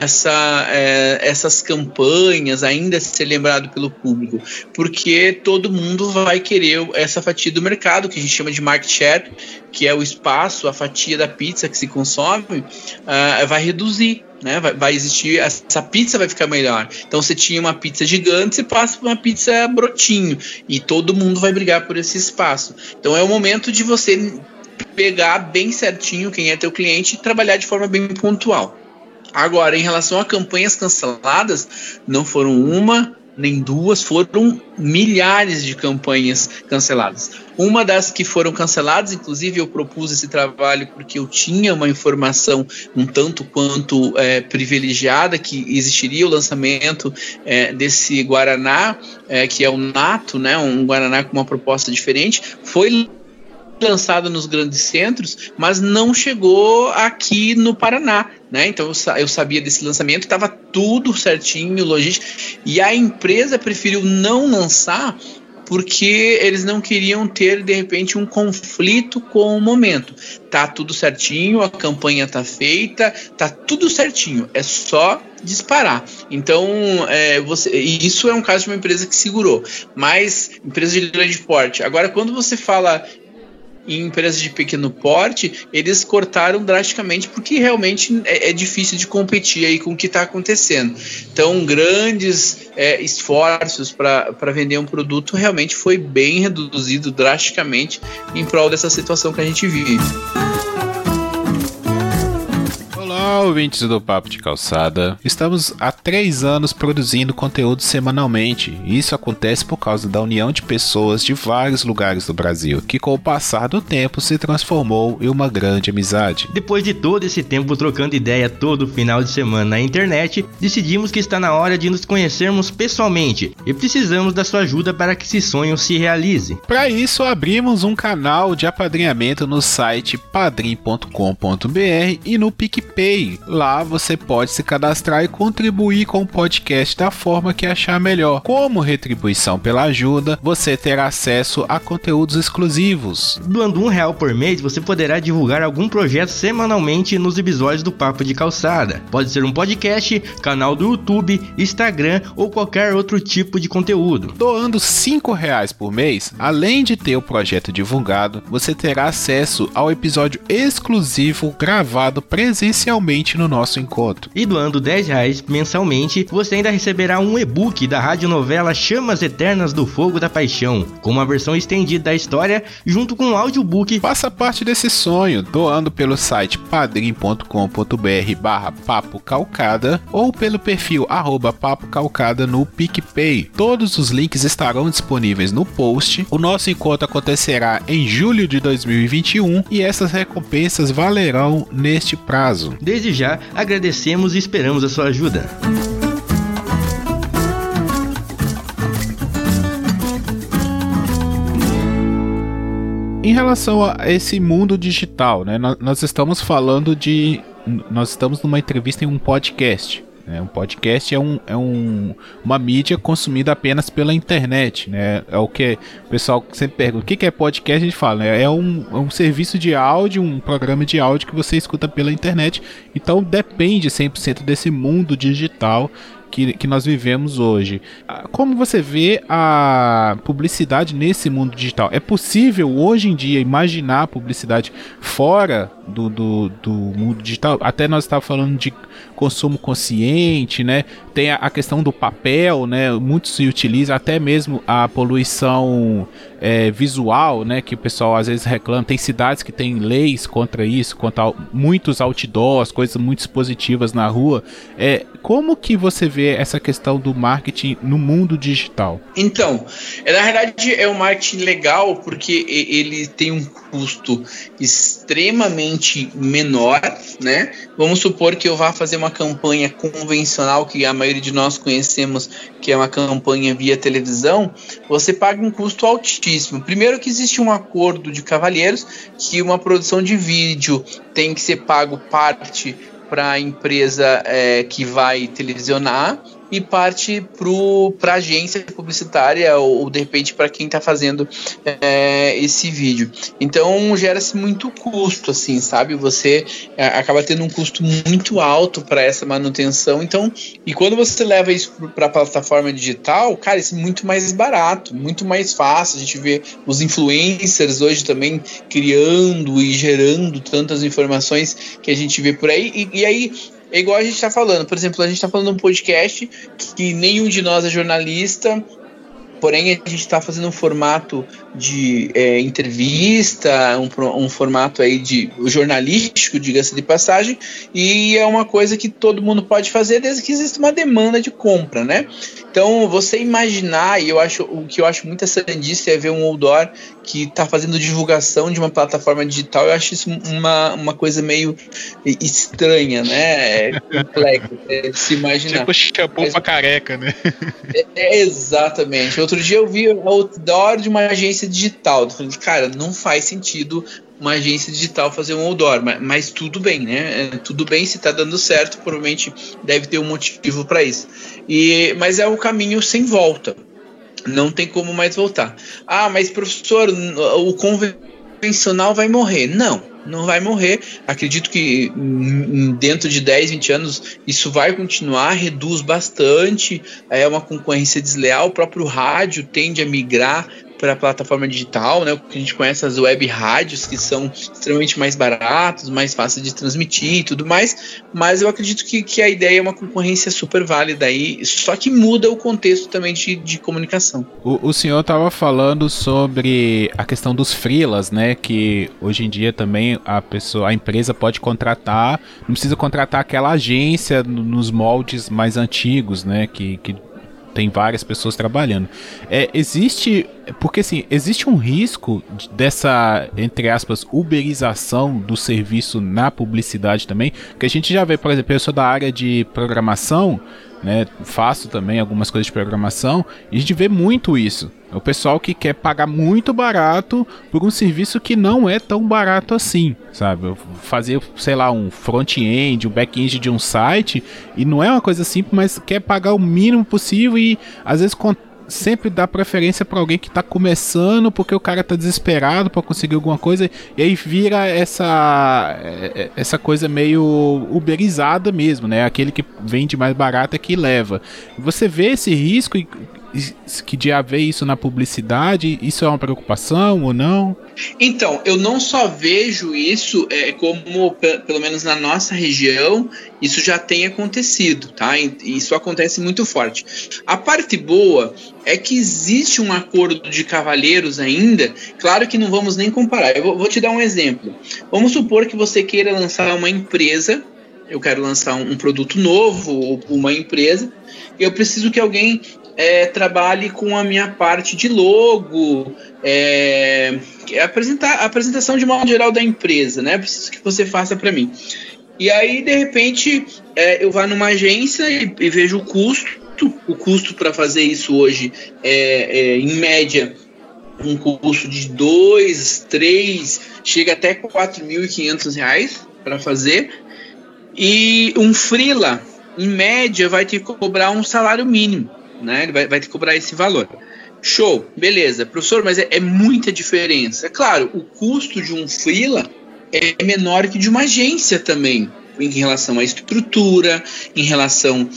Speaker 2: essas campanhas ainda ser lembrado pelo público, porque todo mundo vai querer essa fatia do mercado, que a gente chama de market share, que é o espaço, a fatia da pizza que se consome, vai reduzir, né? Vai existir, essa pizza vai ficar melhor. Então você tinha uma pizza gigante, você passa por uma pizza brotinho, e todo mundo vai brigar por esse espaço. Então é o momento de você pegar bem certinho quem é teu cliente e trabalhar de forma bem pontual. Agora, em relação a campanhas canceladas, não foram uma nem duas, foram milhares de campanhas canceladas. Uma das que foram canceladas, inclusive eu propus esse trabalho porque eu tinha uma informação um tanto quanto privilegiada, que existiria o lançamento desse Guaraná, que é o Nato, né, um Guaraná com uma proposta diferente. Foi lançado nos grandes centros, mas não chegou aqui no Paraná, né? Então eu sabia desse lançamento, estava tudo certinho, logística, e a empresa preferiu não lançar porque eles não queriam ter, de repente, um conflito com o momento. Tá tudo certinho, a campanha tá feita, tá tudo certinho, é só disparar. Então, isso é um caso de uma empresa que segurou, mas empresa de grande porte. Agora, quando você fala em empresas de pequeno porte, eles cortaram drasticamente porque realmente é difícil de competir aí com o que está acontecendo. Então, grandes esforços para vender um produto realmente foi bem reduzido drasticamente em prol dessa situação que a gente vive.
Speaker 3: Olá, ouvintes do Papo de Calçada. Estamos há 3 anos produzindo conteúdo semanalmente. Isso acontece por causa da união de pessoas de vários lugares do Brasil, que com o passar do tempo se transformou em uma grande amizade.
Speaker 1: Depois de todo esse tempo trocando ideia todo final de semana na internet, decidimos que está na hora de nos conhecermos pessoalmente e precisamos da sua ajuda para que esse sonho se realize.
Speaker 3: Para isso, abrimos um canal de apadrinhamento no site padrim.com.br e no PicPay. Lá você pode se cadastrar e contribuir com o podcast da forma que achar melhor. Como retribuição pela ajuda, você terá acesso a conteúdos exclusivos.
Speaker 1: Doando R$1 por mês, você poderá divulgar algum projeto semanalmente nos episódios do Papo de Calçada. Pode ser um podcast, canal do YouTube, Instagram ou qualquer outro tipo de conteúdo.
Speaker 3: Doando R$5 por mês, além de ter o projeto divulgado, você terá acesso ao episódio exclusivo gravado presencialmente no nosso encontro.
Speaker 1: E doando R$10 mensalmente, você ainda receberá um e-book da radionovela Chamas Eternas do Fogo da Paixão, com uma versão estendida da história, junto com um audiobook.
Speaker 3: Faça parte desse sonho, doando pelo site padrim.com.br/papocalcada ou pelo perfil @papocalcada no PicPay. Todos os links estarão disponíveis no post. O nosso encontro acontecerá em julho de 2021 e essas recompensas valerão neste prazo.
Speaker 1: Desde já, agradecemos e esperamos a sua ajuda.
Speaker 3: Em relação a esse mundo digital, né, nós estamos falando de... Nós estamos numa entrevista em um podcast. Um podcast é uma mídia consumida apenas pela internet, né? É o que o pessoal sempre pergunta, o que é podcast? A gente fala, né? É um serviço de áudio, um programa de áudio que você escuta pela internet. Então depende 100% desse mundo digital que nós vivemos hoje. Como você vê a publicidade nesse mundo digital? É possível hoje em dia imaginar a publicidade fora do mundo digital? Até nós estávamos falando de consumo consciente, né? Tem a questão do papel, né? Muito se utiliza, até mesmo a poluição visual, né? Que o pessoal às vezes reclama. Tem cidades que têm leis contra isso, contra muitos outdoors, coisas muito positivas na rua. Como que você vê essa questão do marketing no mundo digital?
Speaker 2: Então, na verdade é um marketing legal porque ele tem um custo extremamente menor, né? Vamos supor que eu vá fazer uma campanha convencional, que a maioria de nós conhecemos, que é uma campanha via televisão, você paga um custo altíssimo. Primeiro que existe um acordo de cavalheiros que uma produção de vídeo tem que ser pago parte para a empresa que vai televisionar e parte para a agência publicitária ou de repente para quem está fazendo esse vídeo. Então gera-se muito custo, assim, sabe? Você acaba tendo um custo muito alto para essa manutenção. Então, e quando você leva isso para a plataforma digital, cara, isso é muito mais barato, muito mais fácil. A gente vê os influencers hoje também criando e gerando tantas informações que a gente vê por aí. E aí é igual a gente está falando, por exemplo, a gente está falando de um podcast que nenhum de nós é jornalista, porém a gente está fazendo um formato de entrevista, um formato aí de jornalístico, diga-se de passagem, e é uma coisa que todo mundo pode fazer desde que exista uma demanda de compra, né? Então, você imaginar, e o que eu acho muito sandice é ver um outdoor que está fazendo divulgação de uma plataforma digital. Eu acho isso uma coisa meio estranha, né? É complexo de se imaginar.
Speaker 3: Tipo shampoo pra careca, né?
Speaker 2: Exatamente. Outro dia eu vi o outdoor de uma agência digital. Eu falei, cara, não faz sentido uma agência digital fazer um outdoor, mas tudo bem, né? Tudo bem, se tá dando certo, provavelmente deve ter um motivo para isso. Mas é um caminho sem volta. Não tem como mais voltar. Ah, mas professor, o convencional vai morrer. Não vai morrer. Acredito que dentro de 10, 20 anos isso vai continuar, reduz bastante, é uma concorrência desleal. O próprio rádio tende a migrar para a plataforma digital, né? O que a gente conhece, as web rádios, que são extremamente mais baratos, mais fáceis de transmitir e tudo mais, mas eu acredito que a ideia é uma concorrência super válida aí, só que muda o contexto também de comunicação.
Speaker 3: O senhor estava falando sobre a questão dos freelas, né? Que hoje em dia também a empresa pode contratar, não precisa contratar aquela agência nos moldes mais antigos, né? Que tem várias pessoas trabalhando. Porque assim, existe um risco dessa, entre aspas, uberização do serviço na publicidade também, que a gente já vê, por exemplo, eu sou da área de programação, né, faço também algumas coisas de programação, e a gente vê muito isso. É o pessoal que quer pagar muito barato por um serviço que não é tão barato assim, sabe? Fazer, sei lá, um front-end, um back-end de um site, e não é uma coisa simples, mas quer pagar o mínimo possível e às vezes sempre dá preferência para alguém que está começando porque o cara tá desesperado para conseguir alguma coisa, e aí vira essa coisa meio uberizada mesmo, né? Aquele que vende mais barato é que leva. Você vê esse risco que de haver isso na publicidade, isso é uma preocupação ou não?
Speaker 2: Então, eu não só vejo isso, como pelo menos na nossa região, isso já tem acontecido, tá? Isso acontece muito forte. A parte boa é que existe um acordo de cavalheiros ainda, claro que não vamos nem comparar. Eu vou te dar um exemplo. Vamos supor que você queira lançar uma empresa, eu quero lançar um produto novo, ou uma empresa, e eu preciso que alguém trabalhe com a minha parte de logo, a apresentação de modo geral da empresa, né? Preciso que você faça para mim. E aí, de repente, eu vou numa agência e vejo o custo. O custo para fazer isso hoje em média, um custo de 2, 3, chega até R$4.500 para fazer. E um freela, em média, vai ter que cobrar um salário mínimo, né? Ele vai ter que cobrar esse valor. Show, beleza. Professor, mas é muita diferença. É claro, o custo de um freela é menor que de uma agência também, em relação à estrutura, em relação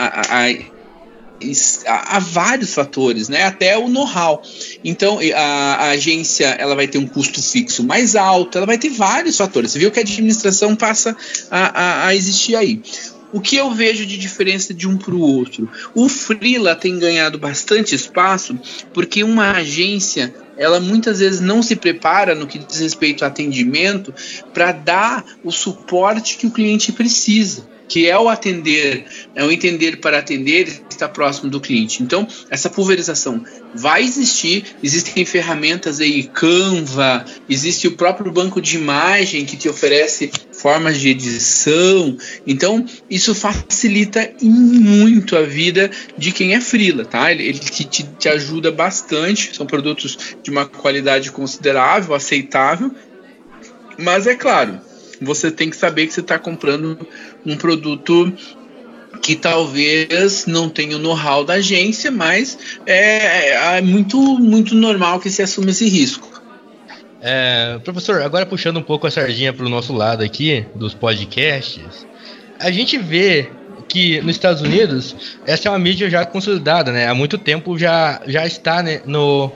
Speaker 2: a vários fatores, né? Até o know-how. Então, a agência ela vai ter um custo fixo mais alto, ela vai ter vários fatores. Você viu que a administração passa a existir aí. O que eu vejo de diferença de um para o outro? O freela tem ganhado bastante espaço porque uma agência, ela muitas vezes não se prepara no que diz respeito ao atendimento para dar o suporte que o cliente precisa. que é o atender, é o entender para atender, estar próximo do cliente. Então, essa pulverização vai existir, existem ferramentas aí, Canva, existe o próprio banco de imagem que te oferece formas de edição. Então, isso facilita muito a vida de quem é freela, tá? Ele te ajuda bastante, são produtos de uma qualidade considerável, aceitável, mas é claro, você tem que saber que você está comprando um produto que talvez não tenha o know-how da agência, mas é muito normal que se assuma esse risco.
Speaker 1: Professor, agora puxando um pouco a sardinha para o nosso lado aqui, dos podcasts, a gente vê que nos Estados Unidos essa é uma mídia já consolidada, né? Há muito tempo já está, né, no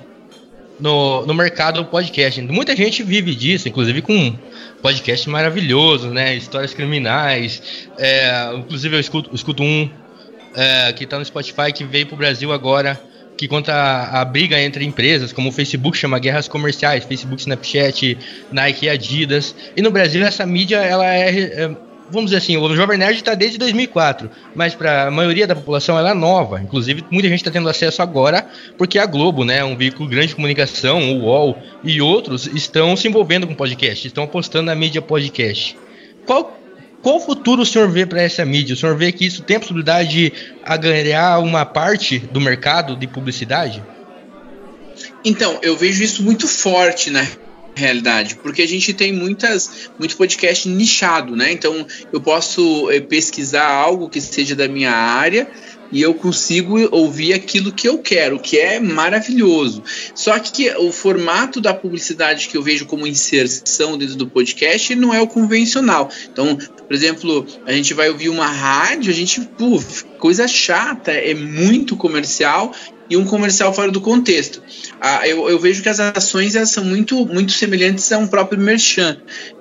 Speaker 1: mercado podcast. Muita gente vive disso, inclusive com podcast maravilhoso, né? Histórias criminais. Inclusive eu escuto um que está no Spotify, que veio para o Brasil agora, que conta a briga entre empresas, como o Facebook chama guerras comerciais, Facebook, Snapchat, Nike e Adidas. E no Brasil essa mídia, ela vamos dizer assim, o Jovem Nerd está desde 2004, mas para a maioria da população ela é nova. Inclusive, muita gente está tendo acesso agora, porque a Globo, né, um veículo grande de comunicação, o UOL e outros, estão se envolvendo com podcast, estão apostando na mídia podcast. Qual futuro o senhor vê para essa mídia? O senhor vê que isso tem a possibilidade de agregar uma parte do mercado de publicidade?
Speaker 2: Então, eu vejo isso muito forte, né? Realidade, porque a gente tem muito podcast nichado, né? Então eu posso pesquisar algo que seja da minha área e eu consigo ouvir aquilo que eu quero, que é maravilhoso. Só que o formato da publicidade que eu vejo como inserção dentro do podcast não é o convencional. Então, por exemplo, a gente vai ouvir uma rádio, coisa chata, é muito comercial e um comercial fora do contexto. Eu vejo que as ações elas são muito semelhantes a um próprio merchan.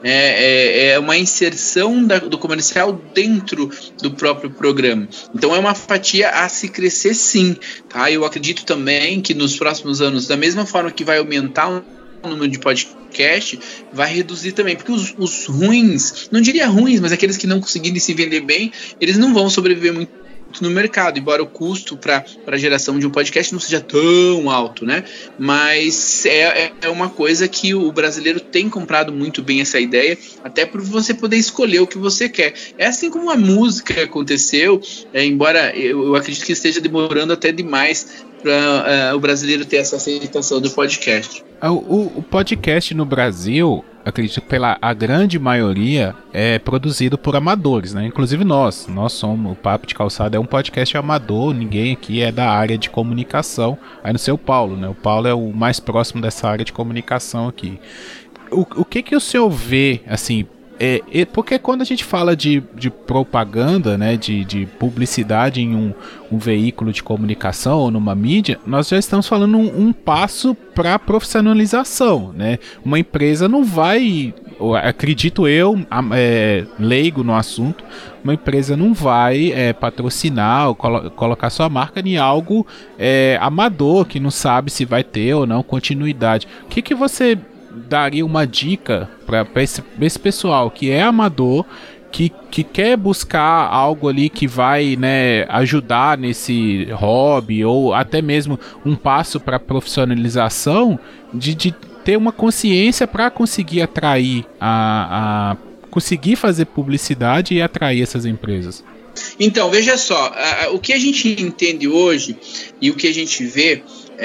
Speaker 2: É uma inserção do comercial dentro do próprio programa. Então é uma fatia a se crescer, sim. Tá? Eu acredito também que nos próximos anos, da mesma forma que vai aumentar o número de podcast, vai reduzir também, porque os ruins, não diria ruins, mas aqueles que não conseguirem se vender bem, eles não vão sobreviver muito no mercado, embora o custo para a geração de um podcast não seja tão alto, né? Mas é uma coisa que o brasileiro tem comprado muito bem essa ideia, até para você poder escolher o que você quer. É assim como a música aconteceu, embora eu acredito que esteja demorando até demais para o brasileiro ter essa aceitação do podcast.
Speaker 3: O podcast no Brasil, acredito que pela a grande maioria é produzido por amadores, né? Inclusive nós somos, o Papo de Calçada é um podcast amador, ninguém aqui é da área de comunicação, aí no seu Paulo, né? O Paulo é o mais próximo dessa área de comunicação aqui. O que o senhor vê, assim, porque quando a gente fala de propaganda, né, de publicidade em um veículo de comunicação ou numa mídia, nós já estamos falando um passo para profissionalização, né? Uma empresa não vai, acredito eu, leigo no assunto, uma empresa não vai patrocinar ou colocar sua marca em algo amador, que não sabe se vai ter ou não continuidade. O que você daria uma dica para esse pessoal que é amador, que quer buscar algo ali que vai, né, ajudar nesse hobby ou até mesmo um passo para profissionalização, de ter uma consciência para conseguir atrair conseguir fazer publicidade e atrair essas empresas?
Speaker 2: Então, veja só, o que a gente entende hoje e o que a gente vê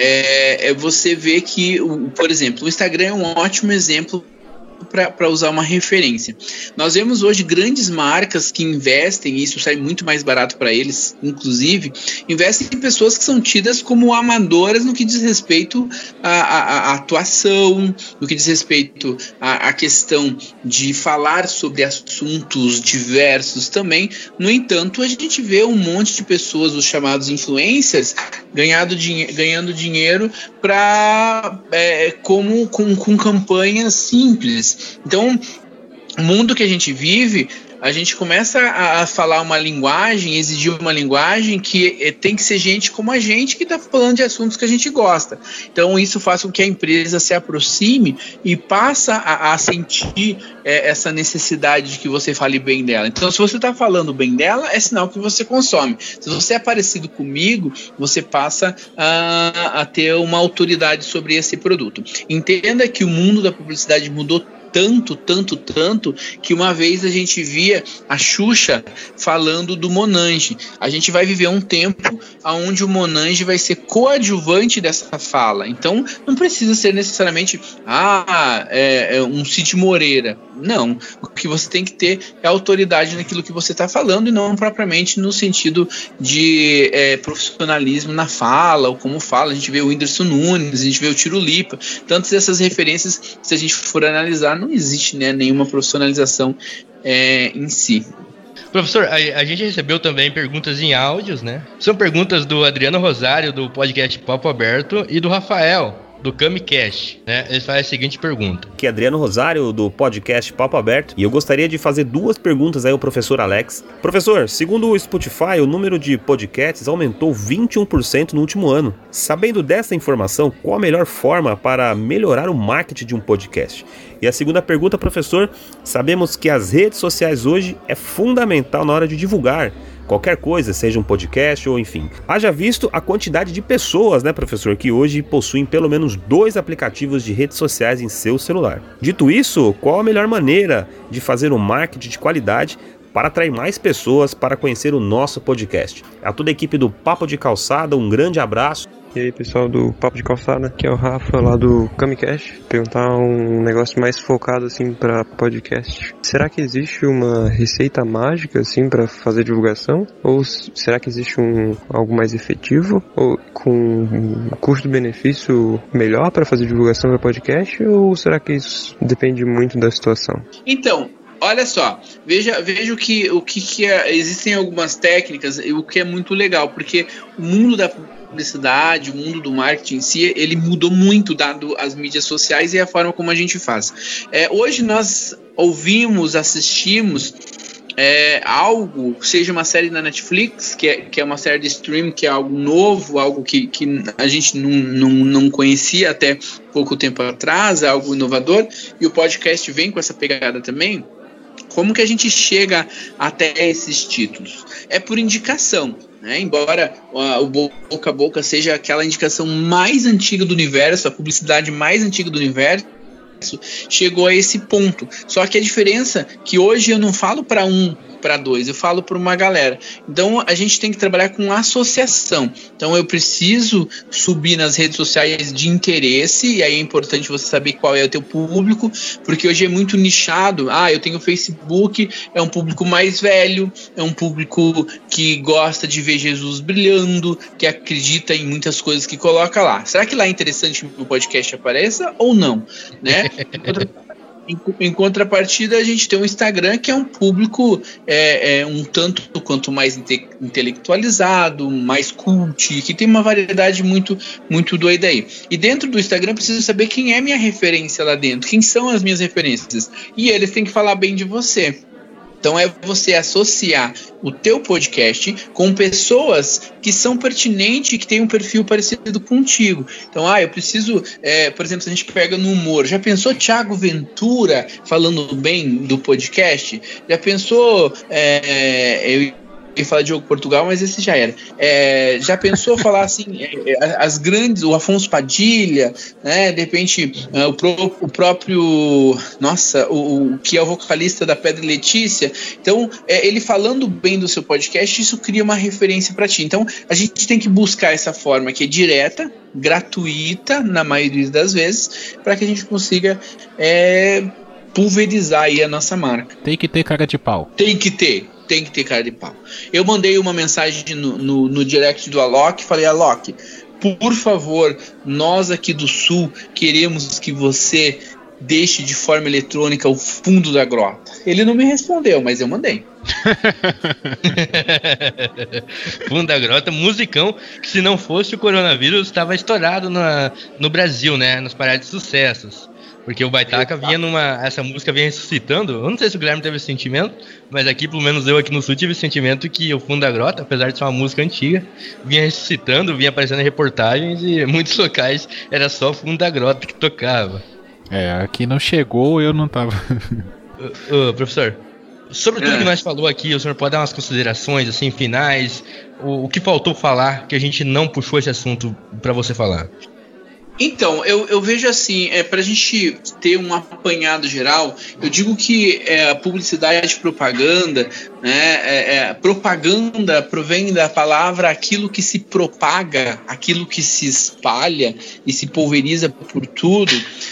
Speaker 2: você vê que, por exemplo, o Instagram é um ótimo exemplo para usar uma referência. Nós vemos hoje grandes marcas que investem, e isso sai muito mais barato para eles, inclusive, investem em pessoas que são tidas como amadoras no que diz respeito à atuação, no que diz respeito à questão de falar sobre assuntos diversos também. No entanto, a gente vê um monte de pessoas, os chamados influencers, ganhando dinheiro com campanhas simples. Então, o mundo que a gente vive, a gente começa a falar uma linguagem, exigir uma linguagem que tem que ser gente como a gente que está falando de assuntos que a gente gosta. Então isso faz com que a empresa se aproxime e passa a sentir essa necessidade de que você fale bem dela. Então se você está falando bem dela, é sinal que você consome. Se você é parecido comigo, você passa a ter uma autoridade sobre esse produto. Entenda que o mundo da publicidade mudou tanto, que uma vez a gente via a Xuxa falando do Monange. A gente vai viver um tempo onde o Monange vai ser coadjuvante dessa fala. Então, não precisa ser necessariamente um Cid Moreira. Não. O que você tem que ter é autoridade naquilo que você está falando e não propriamente no sentido de profissionalismo na fala ou como fala. A gente vê o Whindersson Nunes, a gente vê o Tiro Lipa. Tantas dessas referências, se a gente for analisar, não existe, né, nenhuma profissionalização em si.
Speaker 1: Professor, a gente recebeu também perguntas em áudios, né? São perguntas do Adriano Rosário, do podcast Papo Aberto, e do Rafael, do Camicast, né? Ele faz a seguinte pergunta.
Speaker 5: Aqui é Adriano Rosário, do podcast Papo Aberto, e eu gostaria de fazer 2 perguntas aí ao professor Alex. Professor, segundo o Spotify, o número de podcasts aumentou 21% no último ano. Sabendo dessa informação, qual a melhor forma para melhorar o marketing de um podcast? E a segunda pergunta, professor, sabemos que as redes sociais hoje é fundamental na hora de divulgar qualquer coisa, seja um podcast ou enfim. Haja visto a quantidade de pessoas, né, professor, que hoje possuem pelo menos 2 aplicativos de redes sociais em seu celular. Dito isso, qual a melhor maneira de fazer um marketing de qualidade para atrair mais pessoas para conhecer o nosso podcast? A toda a equipe do Papo de Calçada, um grande abraço.
Speaker 6: E aí, pessoal do Papo de Calçada, aqui é o Rafa lá do Camicast. Perguntar um negócio mais focado assim para podcast. Será que existe uma receita mágica assim para fazer divulgação? Ou será que existe algo mais efetivo ou com um custo-benefício melhor para fazer divulgação para podcast? Ou será que isso depende muito da situação?
Speaker 2: Então, olha só, veja o que existem algumas técnicas, o que é muito legal, porque o mundo da publicidade, o mundo do marketing em si, ele mudou muito dado as mídias sociais e a forma como a gente faz. Hoje nós ouvimos, assistimos algo, seja uma série na Netflix, que é uma série de stream, que é algo novo, algo que a gente não conhecia até pouco tempo atrás, é algo inovador, e o podcast vem com essa pegada também. Como que a gente chega até esses títulos? É por indicação, né? Embora o boca a boca seja aquela indicação mais antiga do universo, a publicidade mais antiga do universo, chegou a esse ponto. Só que a diferença é que hoje eu não falo para para 2, eu falo para uma galera. Então a gente tem que trabalhar com associação. Então eu preciso subir nas redes sociais de interesse, e aí é importante você saber qual é o teu público, porque hoje é muito nichado. Eu tenho Facebook, é um público mais velho, é um público que gosta de ver Jesus brilhando, que acredita em muitas coisas que coloca lá. Será que lá é interessante que o podcast apareça ou não? Né? Em contrapartida, a gente tem um Instagram que é um público um tanto quanto mais intelectualizado, mais cult, que tem uma variedade muito, muito doida aí. E dentro do Instagram, eu preciso saber quem é minha referência lá dentro, quem são as minhas referências. E eles têm que falar bem de você. Então é você associar o teu podcast com pessoas que são pertinentes e que têm um perfil parecido contigo. Então, eu preciso, por exemplo, se a gente pega no humor, já pensou Thiago Ventura falando bem do podcast? Já pensou, eu ia falar Diogo Portugal, mas esse já era. Já pensou falar assim, as grandes, o Afonso Padilha, né? De repente, o próprio, o que é o vocalista da Pedra e Letícia. Então, ele falando bem do seu podcast, isso cria uma referência para ti. Então, a gente tem que buscar essa forma que é direta, gratuita, na maioria das vezes, para que a gente consiga pulverizar aí a nossa marca.
Speaker 3: Tem que ter cara de pau.
Speaker 2: Tem que ter cara de pau. Eu mandei uma mensagem no direct do Alok, falei: Alok, por favor, nós aqui do Sul queremos que você deixe de forma eletrônica o fundo da grota. Ele não me respondeu, mas eu mandei.
Speaker 1: Fundo da grota, musicão, que se não fosse o coronavírus estava estourado no Brasil, né, nas paradas de sucessos. Porque o Baitaca vinha essa música vinha ressuscitando. Eu não sei se o Guilherme teve esse sentimento, mas aqui, pelo menos eu aqui no Sul, tive esse sentimento que o Fundo da Grota, apesar de ser uma música antiga, vinha ressuscitando, vinha aparecendo em reportagens e em muitos locais era só Fundo da Grota que tocava.
Speaker 3: Aqui não chegou, eu não tava.
Speaker 1: Professor, sobre tudo que nós falou aqui, o senhor pode dar umas considerações assim finais? O que faltou falar que a gente não puxou esse assunto para você falar?
Speaker 2: Então, eu vejo assim, para a gente ter um apanhado geral, eu digo que a publicidade e propaganda, né, propaganda provém da palavra aquilo que se propaga, aquilo que se espalha e se pulveriza por tudo.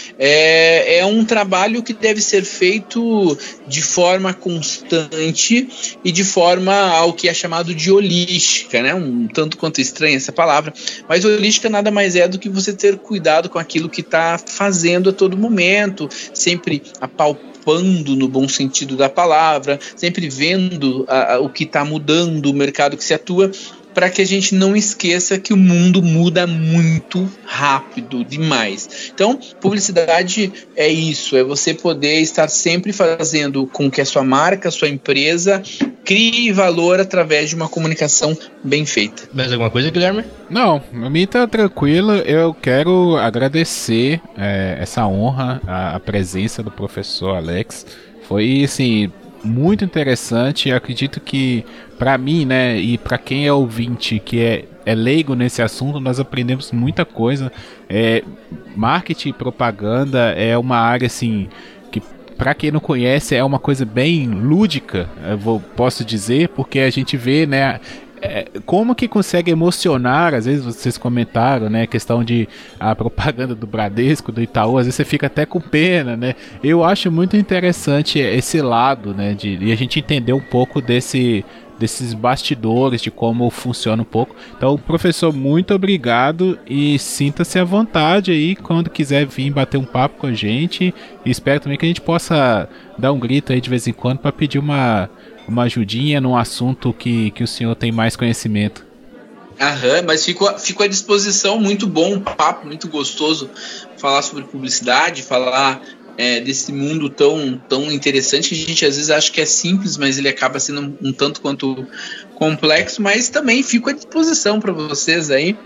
Speaker 2: É um trabalho que deve ser feito de forma constante e de forma ao que é chamado de holística, né? Um tanto quanto estranha essa palavra, mas holística nada mais é do que você ter cuidado com aquilo que está fazendo a todo momento, sempre apalpando no bom sentido da palavra, sempre vendo o que está mudando, o mercado que se atua, para que a gente não esqueça que o mundo muda muito rápido demais. Então, publicidade é isso, é você poder estar sempre fazendo com que a sua marca, a sua empresa crie valor através de uma comunicação bem feita.
Speaker 1: Mais alguma coisa, Guilherme?
Speaker 3: Não, a mim tá tranquilo. Eu quero agradecer essa honra, a presença do professor Alex. Foi, assim, muito interessante. Eu acredito que para mim, né, e para quem é ouvinte que é leigo nesse assunto, nós aprendemos muita coisa. Marketing e propaganda é uma área assim que, para quem não conhece, é uma coisa bem lúdica, posso dizer, porque a gente vê, né, como que consegue emocionar. Às vezes vocês comentaram, né, a questão de a propaganda do Bradesco, do Itaú, às vezes você fica até com pena, né? Eu acho muito interessante esse lado, né, e a gente entender um pouco desses bastidores, de como funciona um pouco. Então, professor, muito obrigado e sinta-se à vontade aí quando quiser vir bater um papo com a gente, e espero também que a gente possa dar um grito aí de vez em quando para pedir uma ajudinha num assunto que o senhor tem mais conhecimento.
Speaker 2: Mas fico à disposição. Muito bom, um papo muito gostoso, falar sobre publicidade, falar desse mundo tão interessante, que a gente às vezes acha que é simples, mas ele acaba sendo um tanto quanto complexo. Mas também fico à disposição para vocês aí,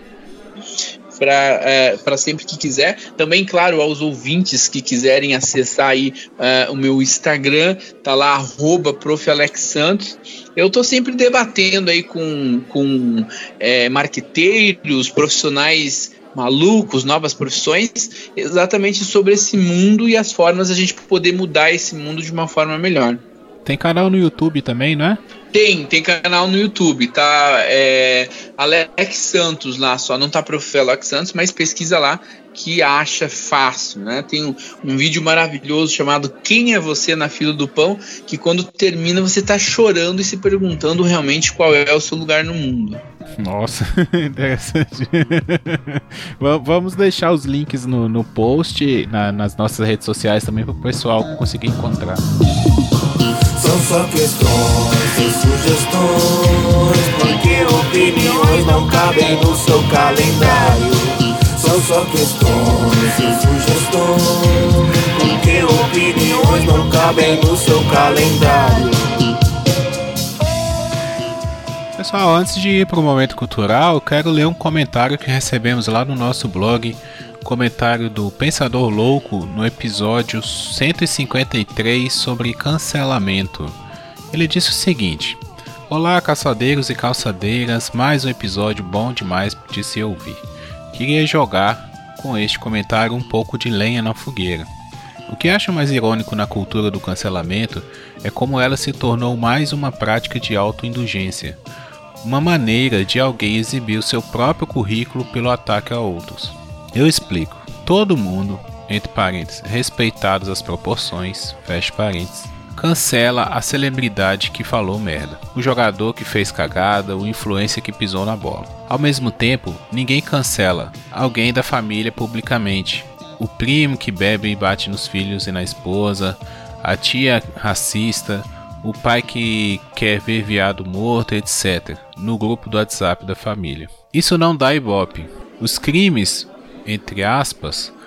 Speaker 2: para sempre que quiser. Também, claro, aos ouvintes que quiserem acessar aí o meu Instagram, tá lá @prof.alexsantos. Eu tô sempre debatendo aí com marqueteiros, profissionais malucos, novas profissões, exatamente sobre esse mundo e as formas de a gente poder mudar esse mundo de uma forma melhor.
Speaker 3: Tem canal no YouTube também, não é?
Speaker 2: Tem canal no YouTube, tá? Alex Santos lá, só não tá Prof. Alex Santos, mas pesquisa lá que acha fácil, né? Tem um vídeo maravilhoso chamado Quem é Você na Fila do Pão, que quando termina você tá chorando e se perguntando realmente qual é o seu lugar no mundo.
Speaker 3: Nossa, interessante. Vamos deixar os links no post, nas nossas redes sociais também, para o pessoal conseguir encontrar.
Speaker 4: São só questões e sugestões, porque opiniões não cabem no seu calendário. São só questões e sugestões, porque opiniões não cabem no seu calendário.
Speaker 3: Pessoal, antes de ir para o momento cultural, eu quero ler um comentário que recebemos lá no nosso blog. Comentário do Pensador Louco no episódio 153 sobre cancelamento. Ele disse o seguinte: olá, caçadeiros e calçadeiras, mais um episódio bom demais de se ouvir. Queria jogar com este comentário um pouco de lenha na fogueira. O que acho mais irônico na cultura do cancelamento é como ela se tornou mais uma prática de autoindulgência, uma maneira de alguém exibir o seu próprio currículo pelo ataque a outros. Eu explico. Todo mundo, entre parênteses, respeitadas as proporções, fecha parênteses, cancela a celebridade que falou merda, o jogador que fez cagada, o influencer que pisou na bola. Ao mesmo tempo, ninguém cancela alguém da família publicamente, o primo que bebe e bate nos filhos e na esposa, a tia racista, o pai que quer ver viado morto, etc., no grupo do WhatsApp da família. Isso não dá ibope. Os crimes, entre aspas,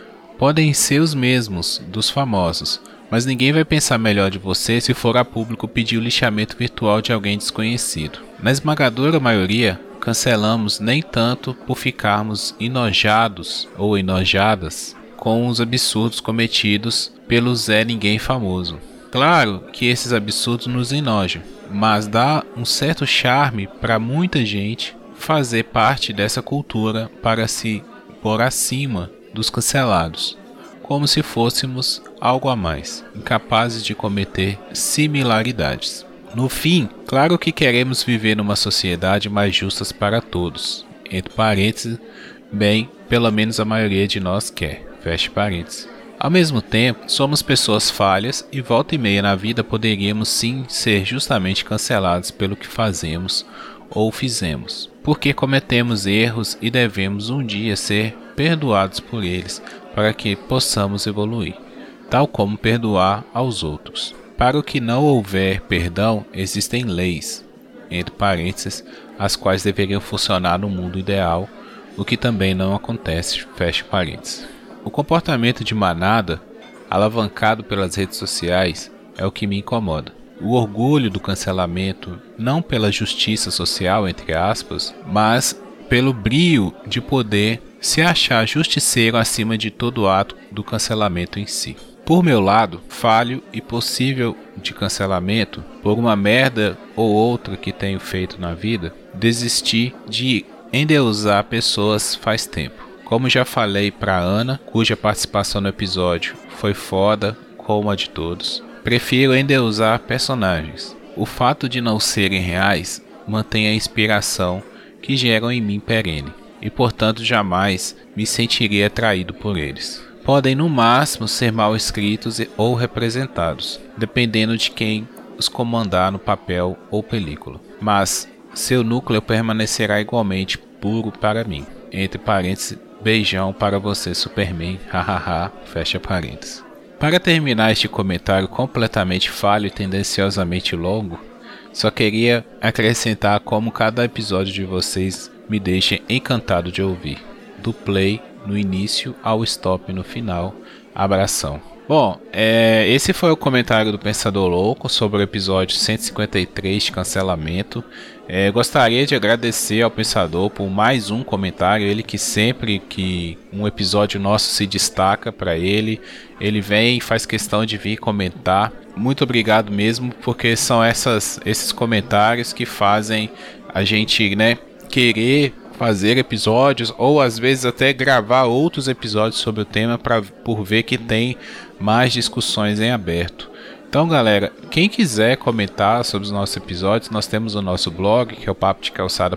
Speaker 3: podem ser os mesmos dos famosos, mas ninguém vai pensar melhor de você se for a público pedir o lixamento virtual de alguém desconhecido. Na esmagadora maioria, cancelamos nem tanto por ficarmos enojados ou enojadas com os absurdos cometidos pelo Zé Ninguém famoso. Claro que esses absurdos nos enojam, mas dá um certo charme para muita gente fazer parte dessa cultura para se pôr acima dos cancelados, como se fôssemos algo a mais, incapazes de cometer similaridades. No fim, claro que queremos viver numa sociedade mais justa para todos. Entre parênteses, bem, pelo menos a maioria de nós quer. Feche parênteses. Ao mesmo tempo, somos pessoas falhas e volta e meia na vida poderíamos sim ser justamente cancelados pelo que fazemos ou fizemos, porque cometemos erros e devemos um dia ser perdoados por eles para que possamos evoluir, tal como perdoar aos outros. Para o que não houver perdão, existem leis, entre parênteses, as quais deveriam funcionar no mundo ideal, o que também não acontece, fecha parênteses. O comportamento de manada, alavancado pelas redes sociais, é o que me incomoda. O orgulho do cancelamento, não pela justiça social, entre aspas, mas pelo brio de poder se achar justiceiro acima de todo ato do cancelamento em si. Por meu lado, falho e possível de cancelamento, por uma merda ou outra que tenho feito na vida, desisti de endeusar pessoas faz tempo. Como já falei pra Ana, cuja participação no episódio foi foda como a de todos, prefiro endeusar personagens. O fato de não serem reais mantém a inspiração que geram em mim perene, e portanto jamais me sentiria atraído por eles. Podem no máximo ser mal escritos ou representados, dependendo de quem os comandar no papel ou película. Mas seu núcleo permanecerá igualmente puro para mim. Entre parênteses, beijão para você, Superman, hahaha, fecha parênteses. Para terminar este comentário completamente falho e tendenciosamente longo, só queria acrescentar como cada episódio de vocês me deixa encantado de ouvir. Do play no início ao stop no final. Abração. Bom, esse foi o comentário do Pensador Louco sobre o episódio 153 de cancelamento. Gostaria de agradecer ao Pensador por mais um comentário. Ele que sempre que um episódio nosso se destaca para ele vem e faz questão de vir comentar. Muito obrigado mesmo, porque são esses comentários que fazem a gente, querer fazer episódios ou às vezes até gravar outros episódios sobre o tema por ver que tem mais discussões em aberto. Então galera, quem quiser comentar sobre os nossos episódios, nós temos o nosso blog, que é o papo de calçada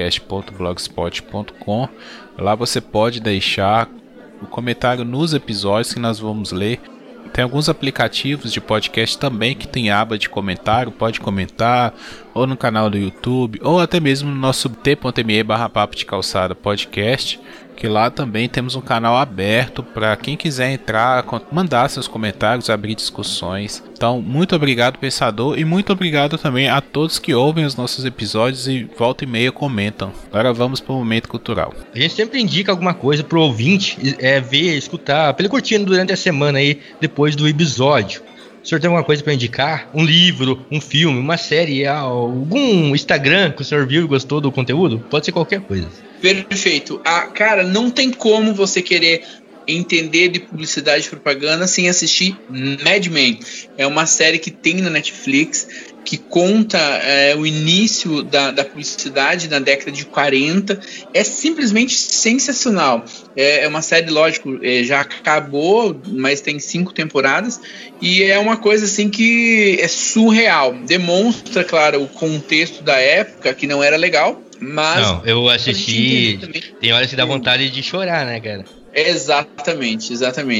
Speaker 3: podcast.blogspot.com. Lá você pode deixar o comentário nos episódios que nós vamos ler. Tem alguns aplicativos de podcast também que tem aba de comentário, pode comentar, ou no canal do YouTube, ou até mesmo no nosso t.me/papo de calçada podcast, que lá também temos um canal aberto para quem quiser entrar, mandar seus comentários, abrir discussões. Então, muito obrigado, Pensador, e muito obrigado também a todos que ouvem os nossos episódios e volta e meia comentam. Agora vamos para o momento cultural.
Speaker 1: A gente sempre indica alguma coisa pro ouvinte ver, escutar, pra ele curtindo durante a semana aí, depois do episódio. O senhor tem alguma coisa para indicar? Um livro, um filme, uma série, algum Instagram que o senhor viu e gostou do conteúdo? Pode ser qualquer coisa.
Speaker 2: Perfeito. Cara, não tem como você querer entender de publicidade e propaganda sem assistir Mad Men. É uma série que tem na Netflix, que conta o início da publicidade na década de 40. É simplesmente sensacional. É uma série, lógico, já acabou, mas tem 5 temporadas, e é uma coisa assim que é surreal. Demonstra, claro, o contexto da época, que não era legal, mas...
Speaker 1: Não, eu assisti, tem horas que dá vontade de chorar, né, cara?
Speaker 2: Exatamente.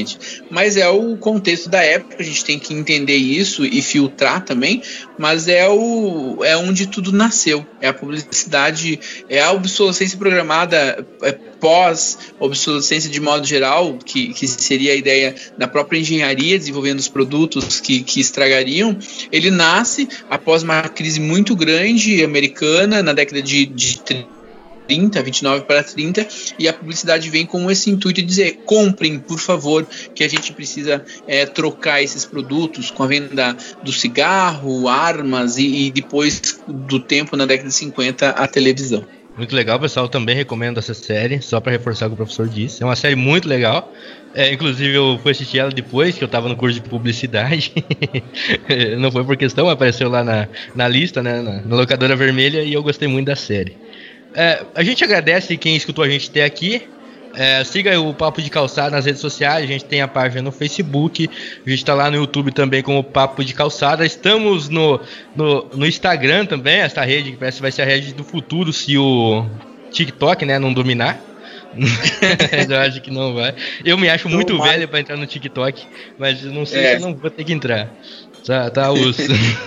Speaker 2: Mas é o contexto da época, a gente tem que entender isso e filtrar também, mas é onde tudo nasceu. É a publicidade, é a obsolescência programada pós-obsolescência de modo geral, que seria a ideia da própria engenharia desenvolvendo os produtos que estragariam. Ele nasce após uma crise muito grande americana na década de 30, 29 para 30, e a publicidade vem com esse intuito de dizer: comprem, por favor, que a gente precisa trocar esses produtos com a venda do cigarro, armas e depois do tempo, na década de 50, a televisão.
Speaker 1: Muito legal, pessoal. Também recomendo essa série, só para reforçar o que o professor disse. É uma série muito legal. Inclusive, eu fui assistir ela depois que eu estava no curso de publicidade. Não foi por questão, apareceu lá na lista, né, na locadora vermelha, e eu gostei muito da série. A gente agradece quem escutou a gente até aqui. Siga o Papo de Calçada nas redes sociais. A gente tem a página no Facebook, a gente está lá no YouTube também com o Papo de Calçada. Estamos no Instagram também, essa rede que parece que vai ser a rede do futuro se o TikTok, né, não dominar. Eu acho que não vai. Eu me acho muito velho para entrar no TikTok, mas não sei se eu não vou ter que entrar. Tá osso.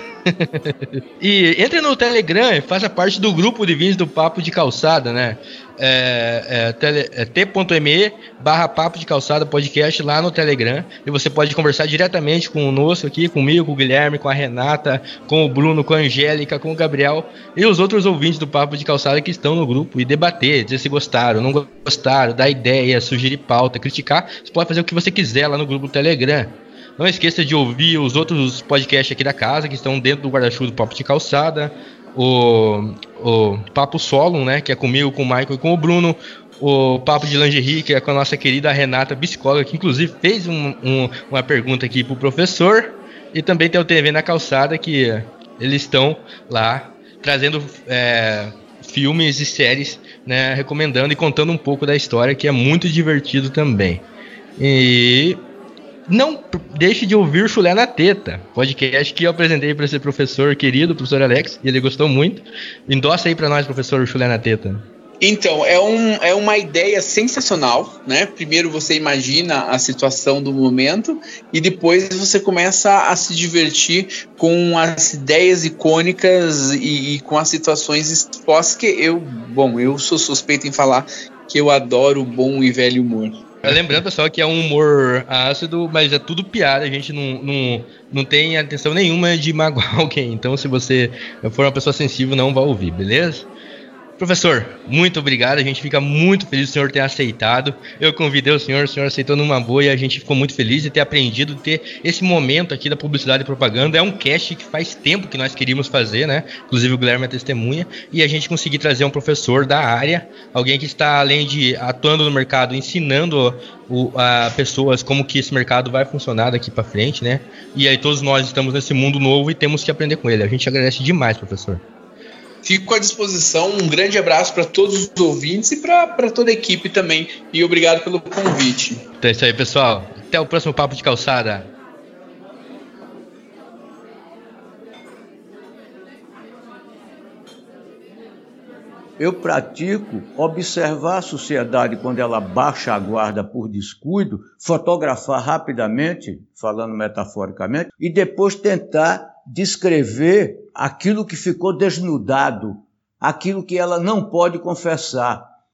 Speaker 1: E entre no Telegram e faça parte do grupo de vinhos do Papo de Calçada, né? T.me/Papo de Calçada podcast lá no Telegram. E você pode conversar diretamente conosco aqui, comigo, com o Guilherme, com a Renata, com o Bruno, com a Angélica, com o Gabriel e os outros ouvintes do Papo de Calçada que estão no grupo, e debater, dizer se gostaram, não gostaram, dar ideia, sugerir pauta, criticar. Você pode fazer o que você quiser lá no grupo do Telegram. Não esqueça de ouvir os outros podcasts aqui da casa, que estão dentro do guarda-chuva do Papo de Calçada. O Papo Solo, né, que é comigo, com o Michael e com o Bruno. O Papo de Lingerie, que é com a nossa querida Renata, psicóloga, que inclusive fez uma pergunta aqui pro professor. E também tem o TV na Calçada, que eles estão lá trazendo filmes e séries, né, recomendando e contando um pouco da história, que é muito divertido também. E não deixe de ouvir Chulé na Teta, podcast que eu apresentei para esse professor querido, o professor Alex, e ele gostou muito. Endossa aí para nós, professor, o Chulé na Teta.
Speaker 2: Então, é uma ideia sensacional, né? Primeiro você imagina a situação do momento e depois você começa a se divertir com as ideias icônicas e com as situações expostas, que eu sou suspeito em falar que eu adoro o bom e velho humor.
Speaker 1: Lembrando, pessoal, que é um humor ácido, mas é tudo piada, a gente não tem intenção nenhuma de magoar alguém. Então, se você for uma pessoa sensível, não vai ouvir, beleza? Professor, muito obrigado, a gente fica muito feliz do senhor ter aceitado. Eu convidei o senhor aceitou numa boa, e a gente ficou muito feliz de ter aprendido, de ter esse momento aqui da publicidade e propaganda. É um cast que faz tempo que nós queríamos fazer, né? Inclusive o Guilherme é testemunha, e a gente conseguir trazer um professor da área, alguém que está, além de atuando no mercado, ensinando a pessoas como que esse mercado vai funcionar daqui para frente, né? E aí todos nós estamos nesse mundo novo e temos que aprender com ele. A gente agradece demais, professor.
Speaker 2: Fico à disposição, um grande abraço para todos os ouvintes e para toda a equipe também, e obrigado pelo convite.
Speaker 1: Então é isso aí, pessoal, até o próximo Papo de Calçada.
Speaker 7: Eu pratico observar a sociedade quando ela baixa a guarda por descuido, fotografar rapidamente, falando metaforicamente, e depois tentar descrever aquilo que ficou desnudado, aquilo que ela não pode confessar.